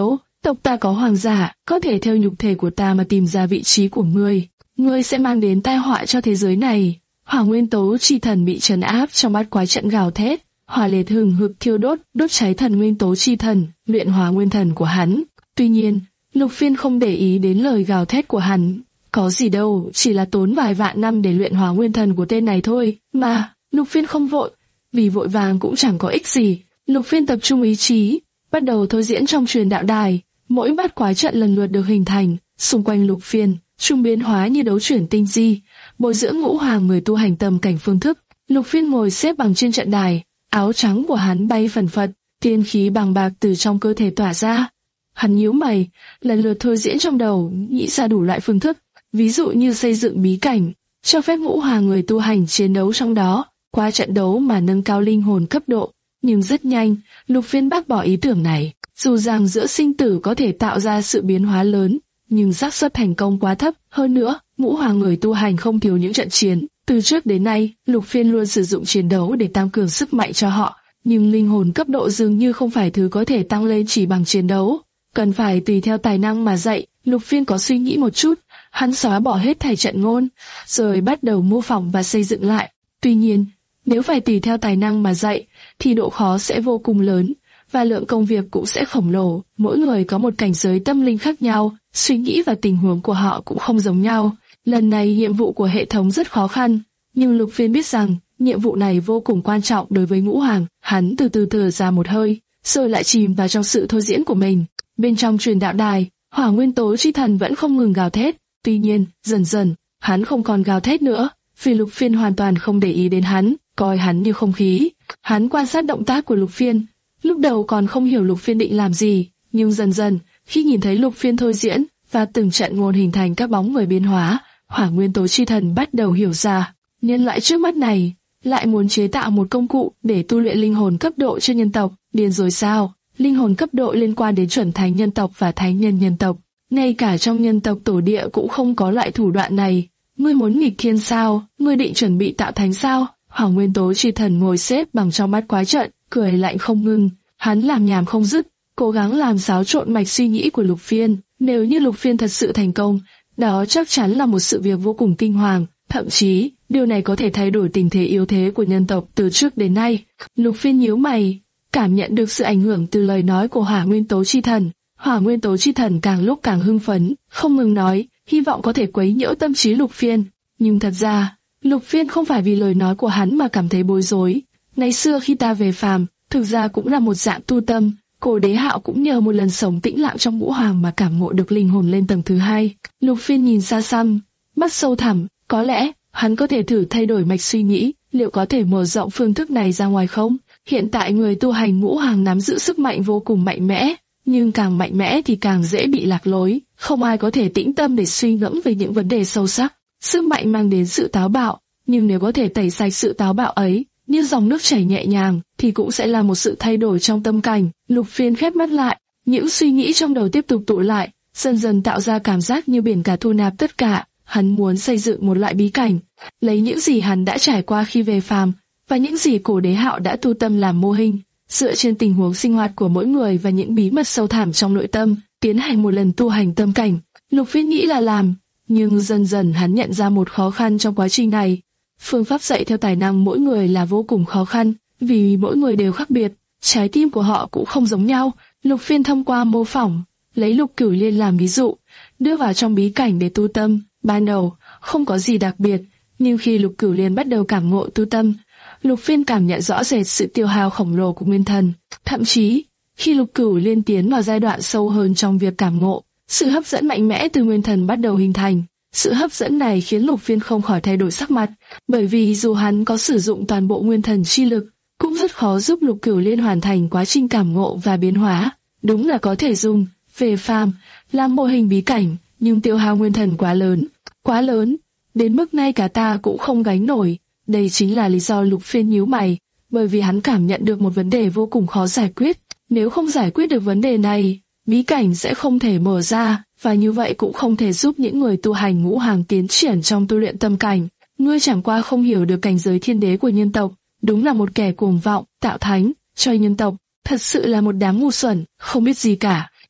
tộc ta có hoàng giả, có thể theo nhục thể của ta mà tìm ra vị trí của ngươi. Ngươi sẽ mang đến tai họa cho thế giới này. Hỏa nguyên tố chi thần bị trấn áp trong bát quái trận gào thét, hỏa liệt hừng hực thiêu đốt, đốt cháy thần nguyên tố chi thần, luyện hóa nguyên thần của hắn. Tuy nhiên, Lục Phiên không để ý đến lời gào thét của hắn. Có gì đâu, chỉ là tốn vài vạn năm để luyện hóa nguyên thần của tên này thôi. Mà, Lục Phiên không vội, vì vội vàng cũng chẳng có ích gì. Lục Phiên tập trung ý chí, bắt đầu thôi diễn trong truyền đạo đài. Mỗi bát quái trận lần lượt được hình thành, xung quanh Lục Phiên, trung biến hóa như đấu chuyển tinh di, bồi dưỡng ngũ hoàng người tu hành tâm cảnh phương thức. Lục Phiên ngồi xếp bằng trên trận đài, áo trắng của hắn bay phần phật, tiên khí bàng bạc từ trong cơ thể tỏa ra. Hắn nhíu mày, lần lượt thôi diễn trong đầu, nghĩ ra đủ loại phương thức, ví dụ như xây dựng bí cảnh, cho phép ngũ hoàng người tu hành chiến đấu trong đó, qua trận đấu mà nâng cao linh hồn cấp độ. Nhưng rất nhanh, Lục Phiên bác bỏ ý tưởng này. Dù rằng giữa sinh tử có thể tạo ra sự biến hóa lớn, nhưng xác suất thành công quá thấp. Hơn nữa, ngũ hoàng người tu hành không thiếu những trận chiến. Từ trước đến nay, Lục Phiên luôn sử dụng chiến đấu để tăng cường sức mạnh cho họ, nhưng linh hồn cấp độ dường như không phải thứ có thể tăng lên chỉ bằng chiến đấu, cần phải tùy theo tài năng mà dạy. Lục Phiên có suy nghĩ một chút, hắn xóa bỏ hết thảy trận ngôn, rồi bắt đầu mô phỏng và xây dựng lại. Tuy nhiên, nếu phải tùy theo tài năng mà dạy, thì độ khó sẽ vô cùng lớn, và lượng công việc cũng sẽ khổng lồ. Mỗi người có một cảnh giới tâm linh khác nhau, suy nghĩ và tình huống của họ cũng không giống nhau. Lần này nhiệm vụ của hệ thống rất khó khăn, nhưng Lục Phiên biết rằng nhiệm vụ này vô cùng quan trọng đối với ngũ hoàng. Hắn từ từ thở ra một hơi, rồi lại chìm vào trong sự thôi diễn của mình. Bên trong truyền đạo đài, hỏa nguyên tố chi thần vẫn không ngừng gào thét. Tuy nhiên, dần dần, hắn không còn gào thét nữa, vì Lục Phiên hoàn toàn không để ý đến hắn, coi hắn như không khí. Hắn quan sát động tác của Lục Phiên. Lúc đầu còn không hiểu Lục Phiên định làm gì, nhưng dần dần, khi nhìn thấy Lục Phiên thôi diễn và từng trận ngôn hình thành các bóng người biến hóa, hỏa nguyên tố chi thần bắt đầu hiểu ra, nhân loại trước mắt này lại muốn chế tạo một công cụ để tu luyện linh hồn cấp độ cho nhân tộc. Điên rồi sao? Linh hồn cấp độ liên quan đến chuẩn thánh nhân tộc và thánh nhân nhân tộc. Ngay cả trong nhân tộc tổ địa cũng không có loại thủ đoạn này. Ngươi muốn nghịch thiên sao? Ngươi định chuẩn bị tạo thánh sao? Hỏa nguyên tố chi thần ngồi xếp bằng trong bát quái trận, cười lạnh không ngừng. Hắn làm nhảm không dứt, cố gắng làm xáo trộn mạch suy nghĩ của Lục Phiên. Nếu như Lục Phiên thật sự thành công, đó chắc chắn là một sự việc vô cùng kinh hoàng. Thậm chí, điều này có thể thay đổi tình thế yếu thế của nhân tộc từ trước đến nay. Lục Phiên nhíu mày, cảm nhận được sự ảnh hưởng từ lời nói của hỏa nguyên tố chi thần. Hỏa nguyên tố chi thần càng lúc càng hưng phấn, không ngừng nói, hy vọng có thể quấy nhiễu tâm trí Lục Phiên. Nhưng thật ra, Lục Phiên không phải vì lời nói của hắn mà cảm thấy bối rối. Ngày xưa khi ta về phàm, thực ra cũng là một dạng tu tâm. Cổ Đế Hạo cũng nhờ một lần sống tĩnh lặng trong ngũ hoàng mà cảm ngộ được linh hồn lên tầng thứ hai. Lục Phiên nhìn xa xăm, mắt sâu thẳm, có lẽ hắn có thể thử thay đổi mạch suy nghĩ, liệu có thể mở rộng phương thức này ra ngoài không? Hiện tại người tu hành ngũ hoàng nắm giữ sức mạnh vô cùng mạnh mẽ, nhưng càng mạnh mẽ thì càng dễ bị lạc lối, không ai có thể tĩnh tâm để suy ngẫm về những vấn đề sâu sắc. Sức mạnh mang đến sự táo bạo, nhưng nếu có thể tẩy sạch sự táo bạo ấy, như dòng nước chảy nhẹ nhàng, thì cũng sẽ là một sự thay đổi trong tâm cảnh. Lục Phiên khép mắt lại, những suy nghĩ trong đầu tiếp tục tụ lại, dần dần tạo ra cảm giác như biển cả thu nạp tất cả. Hắn muốn xây dựng một loại bí cảnh, lấy những gì hắn đã trải qua khi về phàm và những gì Cổ Đế Hạo đã tu tâm làm mô hình, dựa trên tình huống sinh hoạt của mỗi người và những bí mật sâu thẳm trong nội tâm, tiến hành một lần tu hành tâm cảnh. Lục Phiên nghĩ là làm, nhưng dần dần hắn nhận ra một khó khăn trong quá trình này. Phương pháp dạy theo tài năng mỗi người là vô cùng khó khăn, vì mỗi người đều khác biệt, trái tim của họ cũng không giống nhau. Lục Phiên thông qua mô phỏng, lấy Lục Cửu Liên làm ví dụ, đưa vào trong bí cảnh để tu tâm. Ban đầu, không có gì đặc biệt, nhưng khi Lục Cửu Liên bắt đầu cảm ngộ tu tâm, Lục Phiên cảm nhận rõ rệt sự tiêu hao khổng lồ của nguyên thần. Thậm chí, khi Lục Cửu Liên tiến vào giai đoạn sâu hơn trong việc cảm ngộ, sự hấp dẫn mạnh mẽ từ nguyên thần bắt đầu hình thành. Sự hấp dẫn này khiến Lục Phiên không khỏi thay đổi sắc mặt, bởi vì dù hắn có sử dụng toàn bộ nguyên thần chi lực, cũng rất khó giúp Lục Cửu Liên hoàn thành quá trình cảm ngộ và biến hóa. Đúng là có thể dùng về phàm làm mô hình bí cảnh, nhưng tiêu hao nguyên thần quá lớn, quá lớn, đến mức ngay cả ta cũng không gánh nổi. Đây chính là lý do Lục Phiên nhíu mày, bởi vì hắn cảm nhận được một vấn đề vô cùng khó giải quyết. Nếu không giải quyết được vấn đề này, bí cảnh sẽ không thể mở ra, và như vậy cũng không thể giúp những người tu hành ngũ hoàng tiến triển trong tu luyện tâm cảnh. Ngươi chẳng qua không hiểu được cảnh giới thiên đế của nhân tộc, đúng là một kẻ cuồng vọng, tạo thánh cho nhân tộc, thật sự là một đám ngu xuẩn, không biết gì cả.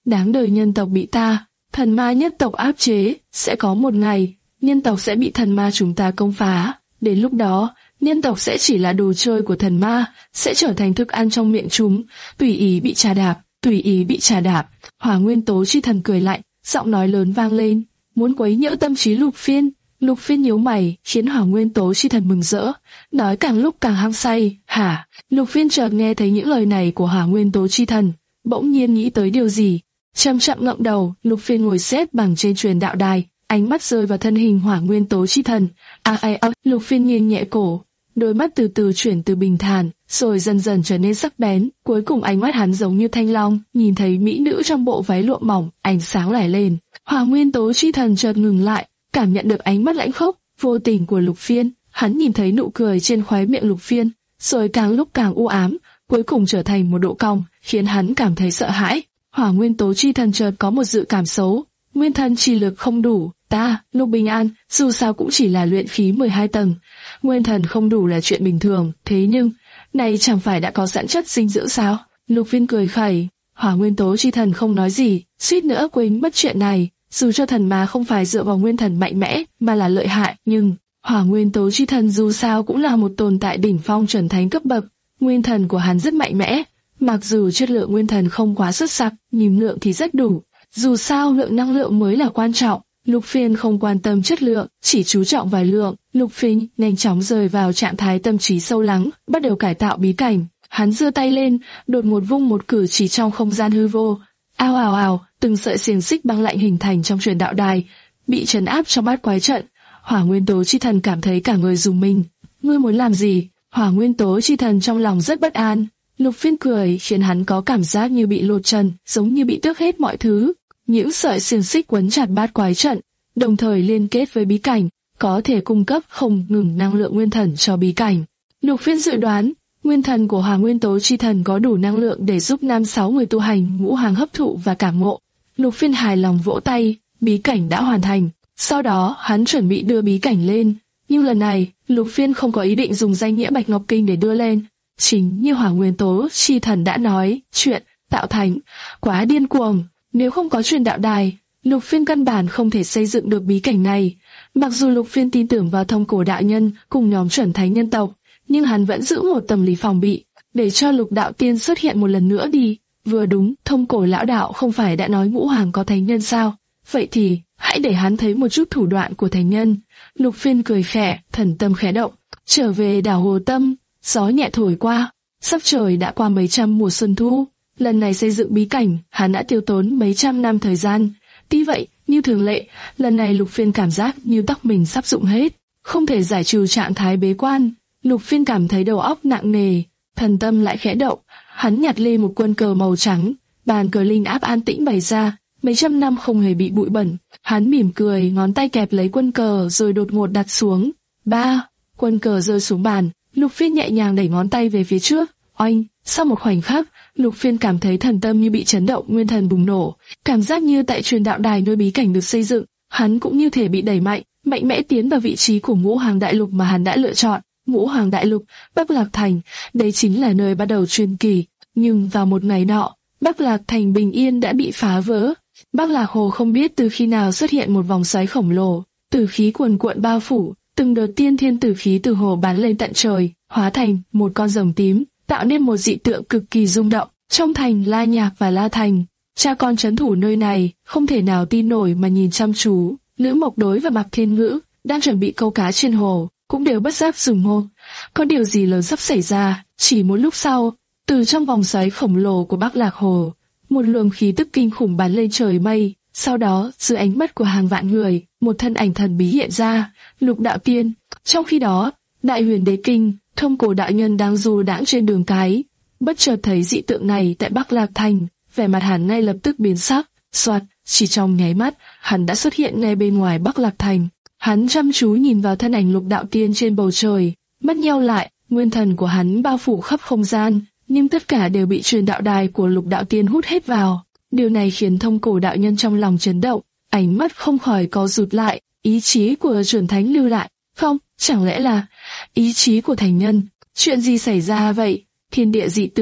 đáng đời nhân tộc bị ta, thần ma nhất tộc áp chế, sẽ có một ngày, nhân tộc sẽ bị thần ma chúng ta công phá. Đến lúc đó, nhân tộc sẽ chỉ là đồ chơi của thần ma, sẽ trở thành thức ăn trong miệng chúng, tùy ý bị trà đạp, tùy ý bị trà đạp. Hỏa Nguyên Tố Chi Thần cười lạnh, giọng nói lớn vang lên, muốn quấy nhiễu tâm trí Lục Phiên. Lục Phiên nhíu mày, khiến Hỏa Nguyên Tố Chi Thần mừng rỡ, nói càng lúc càng hăng say. Hả? Lục Phiên chợt nghe thấy những lời này của Hỏa Nguyên Tố Chi Thần, bỗng nhiên nghĩ tới điều gì, chậm chậm ngậm đầu. Lục Phiên ngồi xếp bằng trên truyền đạo đài, ánh mắt rơi vào thân hình Hỏa Nguyên Tố Chi Thần. A a a, Lục Phiên nghiêng nhẹ cổ, đôi mắt từ từ chuyển từ bình thản, rồi dần dần trở nên sắc bén. Cuối cùng ánh mắt hắn giống như thanh long, nhìn thấy mỹ nữ trong bộ váy lụa mỏng, ánh sáng lẻ lên. Hỏa Nguyên Tố Chi Thần chợt ngừng lại, cảm nhận được ánh mắt lãnh khốc, vô tình của Lục Phiên. Hắn nhìn thấy nụ cười trên khóe miệng Lục Phiên, rồi càng lúc càng u ám, cuối cùng trở thành một độ cong, khiến hắn cảm thấy sợ hãi. Hỏa Nguyên Tố Chi Thần chợt có một dự cảm xấu, nguyên thần chi lực không đủ. Ta, Lục Bình An, dù sao cũng chỉ là luyện khí mười hai tầng, nguyên thần không đủ là chuyện bình thường, thế nhưng, này chẳng phải đã có sẵn chất dinh dưỡng sao? Lục Phiên cười khẩy, Hỏa Nguyên Tố Chi Thần không nói gì, suýt nữa quên mất chuyện này. Dù cho thần ma không phải dựa vào nguyên thần mạnh mẽ, mà là lợi hại, nhưng Hỏa Nguyên Tố Chi Thần dù sao cũng là một tồn tại đỉnh phong chuẩn thánh cấp bậc, nguyên thần của hắn rất mạnh mẽ, mặc dù chất lượng nguyên thần không quá xuất sắc, nhưng lượng thì rất đủ. Dù sao lượng năng lượng mới là quan trọng. Lục Phiên không quan tâm chất lượng, chỉ chú trọng vào lượng. Lục Phiên nhanh chóng rời vào trạng thái tâm trí sâu lắng, bắt đầu cải tạo bí cảnh. Hắn giơ tay lên, đột ngột vung một cử chỉ trong không gian hư vô. Ao ào ào, từng sợi xiềng xích băng lạnh hình thành trong truyền đạo đài, bị trấn áp trong bát quái trận. Hỏa Nguyên Tố Chi Thần cảm thấy cả người rùng mình. Ngươi muốn làm gì? Hỏa Nguyên Tố Chi Thần trong lòng rất bất an. Lục Phiên cười khiến hắn có cảm giác như bị lột trần, giống như bị tước hết mọi thứ. Những sợi xiềng xích quấn chặt bát quái trận, đồng thời liên kết với bí cảnh, có thể cung cấp không ngừng năng lượng nguyên thần cho bí cảnh. Lục Phiên dự đoán, nguyên thần của Hỏa Nguyên Tố Chi Thần có đủ năng lượng để giúp năm sáu người tu hành ngũ hành hấp thụ và cảm ngộ. Lục Phiên hài lòng vỗ tay, bí cảnh đã hoàn thành. Sau đó, hắn chuẩn bị đưa bí cảnh lên, nhưng lần này, Lục Phiên không có ý định dùng danh nghĩa Bạch Ngọc Kinh để đưa lên. Chính như Hỏa Nguyên Tố Chi Thần đã nói, chuyện tạo thành quá điên cuồng. Nếu không có truyền đạo đài, Lục Phiên căn bản không thể xây dựng được bí cảnh này. Mặc dù Lục Phiên tin tưởng vào Thông Cổ đạo nhân cùng nhóm chuẩn thánh nhân tộc, nhưng hắn vẫn giữ một tâm lý phòng bị, để cho Lục đạo tiên xuất hiện một lần nữa đi. Vừa đúng, Thông Cổ lão đạo không phải đã nói ngũ hoàng có thánh nhân sao? Vậy thì, hãy để hắn thấy một chút thủ đoạn của thánh nhân. Lục Phiên cười khẽ, thần tâm khẽ động, trở về đảo Hồ Tâm, gió nhẹ thổi qua, sắp trời đã qua mấy trăm mùa xuân thu. Lần này xây dựng bí cảnh, hắn đã tiêu tốn mấy trăm năm thời gian. Tuy vậy, như thường lệ, lần này Lục Phiên cảm giác như tóc mình sắp rụng hết, không thể giải trừ trạng thái bế quan. Lục Phiên cảm thấy đầu óc nặng nề, thần tâm lại khẽ động. Hắn nhặt lên một quân cờ màu trắng, bàn cờ linh áp an tĩnh bày ra, mấy trăm năm không hề bị bụi bẩn. Hắn mỉm cười, ngón tay kẹp lấy quân cờ rồi đột ngột đặt xuống. Ba, quân cờ rơi xuống bàn. Lục Phiên nhẹ nhàng đẩy ngón tay về phía trước. Oanh! Sau một khoảnh khắc, Lục Phiên cảm thấy thần tâm như bị chấn động, nguyên thần bùng nổ, cảm giác như tại truyền đạo đài nơi bí cảnh được xây dựng, hắn cũng như thể bị đẩy mạnh, mạnh mẽ tiến vào vị trí của Ngũ Hoàng Đại Lục mà hắn đã lựa chọn. Ngũ Hoàng Đại Lục, Bắc Lạc Thành, đây chính là nơi bắt đầu truyền kỳ. Nhưng vào một ngày nọ, Bắc Lạc Thành bình yên đã bị phá vỡ. Bắc Lạc Hồ không biết từ khi nào xuất hiện một vòng xoáy khổng lồ, tử khí cuồn cuộn bao phủ, từng đợt tiên thiên tử khí từ hồ bắn lên tận trời, hóa thành một con rồng tím, tạo nên một dị tượng cực kỳ rung động. Trong thành La Nhạc và La Thành, cha con trấn thủ nơi này không thể nào tin nổi mà nhìn chăm chú. Lữ Mộc Đối và Mạc Thiên Ngữ đang chuẩn bị câu cá trên hồ, cũng đều bất giác dừng môi. Có điều gì lớn sắp xảy ra. Chỉ một lúc sau, từ trong vòng xoáy khổng lồ của Bắc Lạc Hồ, một luồng khí tức kinh khủng bắn lên trời mây. Sau đó, dưới ánh mắt của hàng vạn người, một thân ảnh thần bí hiện ra, Lục Đạo Tiên. Trong khi đó, Đại Huyền Đế Kinh, Thông Cổ đạo nhân đang du đãng trên đường cái, bất chợt thấy dị tượng này tại Bắc Lạc Thành, vẻ mặt hắn ngay lập tức biến sắc. Soạt, chỉ trong nháy mắt, hắn đã xuất hiện ngay bên ngoài Bắc Lạc Thành. Hắn chăm chú nhìn vào thân ảnh Lục Đạo Tiên trên bầu trời, mắt nheo lại, nguyên thần của hắn bao phủ khắp không gian, nhưng tất cả đều bị truyền đạo đài của Lục Đạo Tiên hút hết vào. Điều này khiến Thông Cổ đạo nhân trong lòng chấn động, ánh mắt không khỏi co rụt lại, ý chí của chuẩn thánh lưu lại. Không, chẳng lẽ là ý chí của thành nhân? Chuyện gì xảy ra vậy? Thiên địa dị tượng,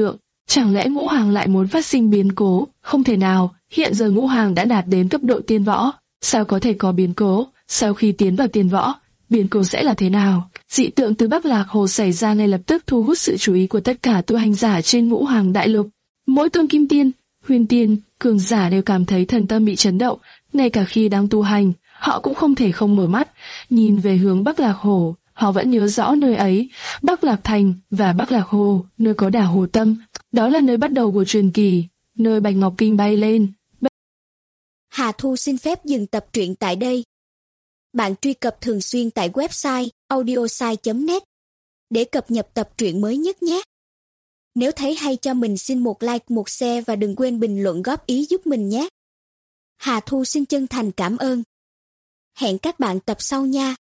Chẳng lẽ Ngũ Hoàng lại muốn phát sinh biến cố? Không thể nào, hiện giờ Ngũ Hoàng đã đạt đến cấp độ tiên võ. Sao có thể có biến cố? Sau khi tiến vào tiên võ, biến cố sẽ là thế nào? Dị tượng từ Bắc Lạc Hồ xảy ra ngay lập tức thu hút sự chú ý của tất cả tu hành giả trên Ngũ Hoàng đại lục. Mỗi tôn kim tiên, huyền tiên, cường giả đều cảm thấy thần tâm bị chấn động, ngay cả khi đang tu hành, họ cũng không thể không mở mắt, nhìn về hướng Bắc Lạc Hồ. Họ vẫn nhớ rõ nơi ấy, Bắc Lạc Thành và Bắc Lạc Hồ, nơi có đảo Hồ Tâm. Đó là nơi bắt đầu của truyền kỳ, nơi Bạch Ngọc Kinh bay lên. Hà Thu xin phép dừng tập truyện tại đây. Bạn truy cập thường xuyên tại website audiosai chấm net để cập nhật tập truyện mới nhất nhé. Nếu thấy hay cho mình xin một like, một share và đừng quên bình luận góp ý giúp mình nhé. Hà Thu xin chân thành cảm ơn. Hẹn các bạn tập sau nha.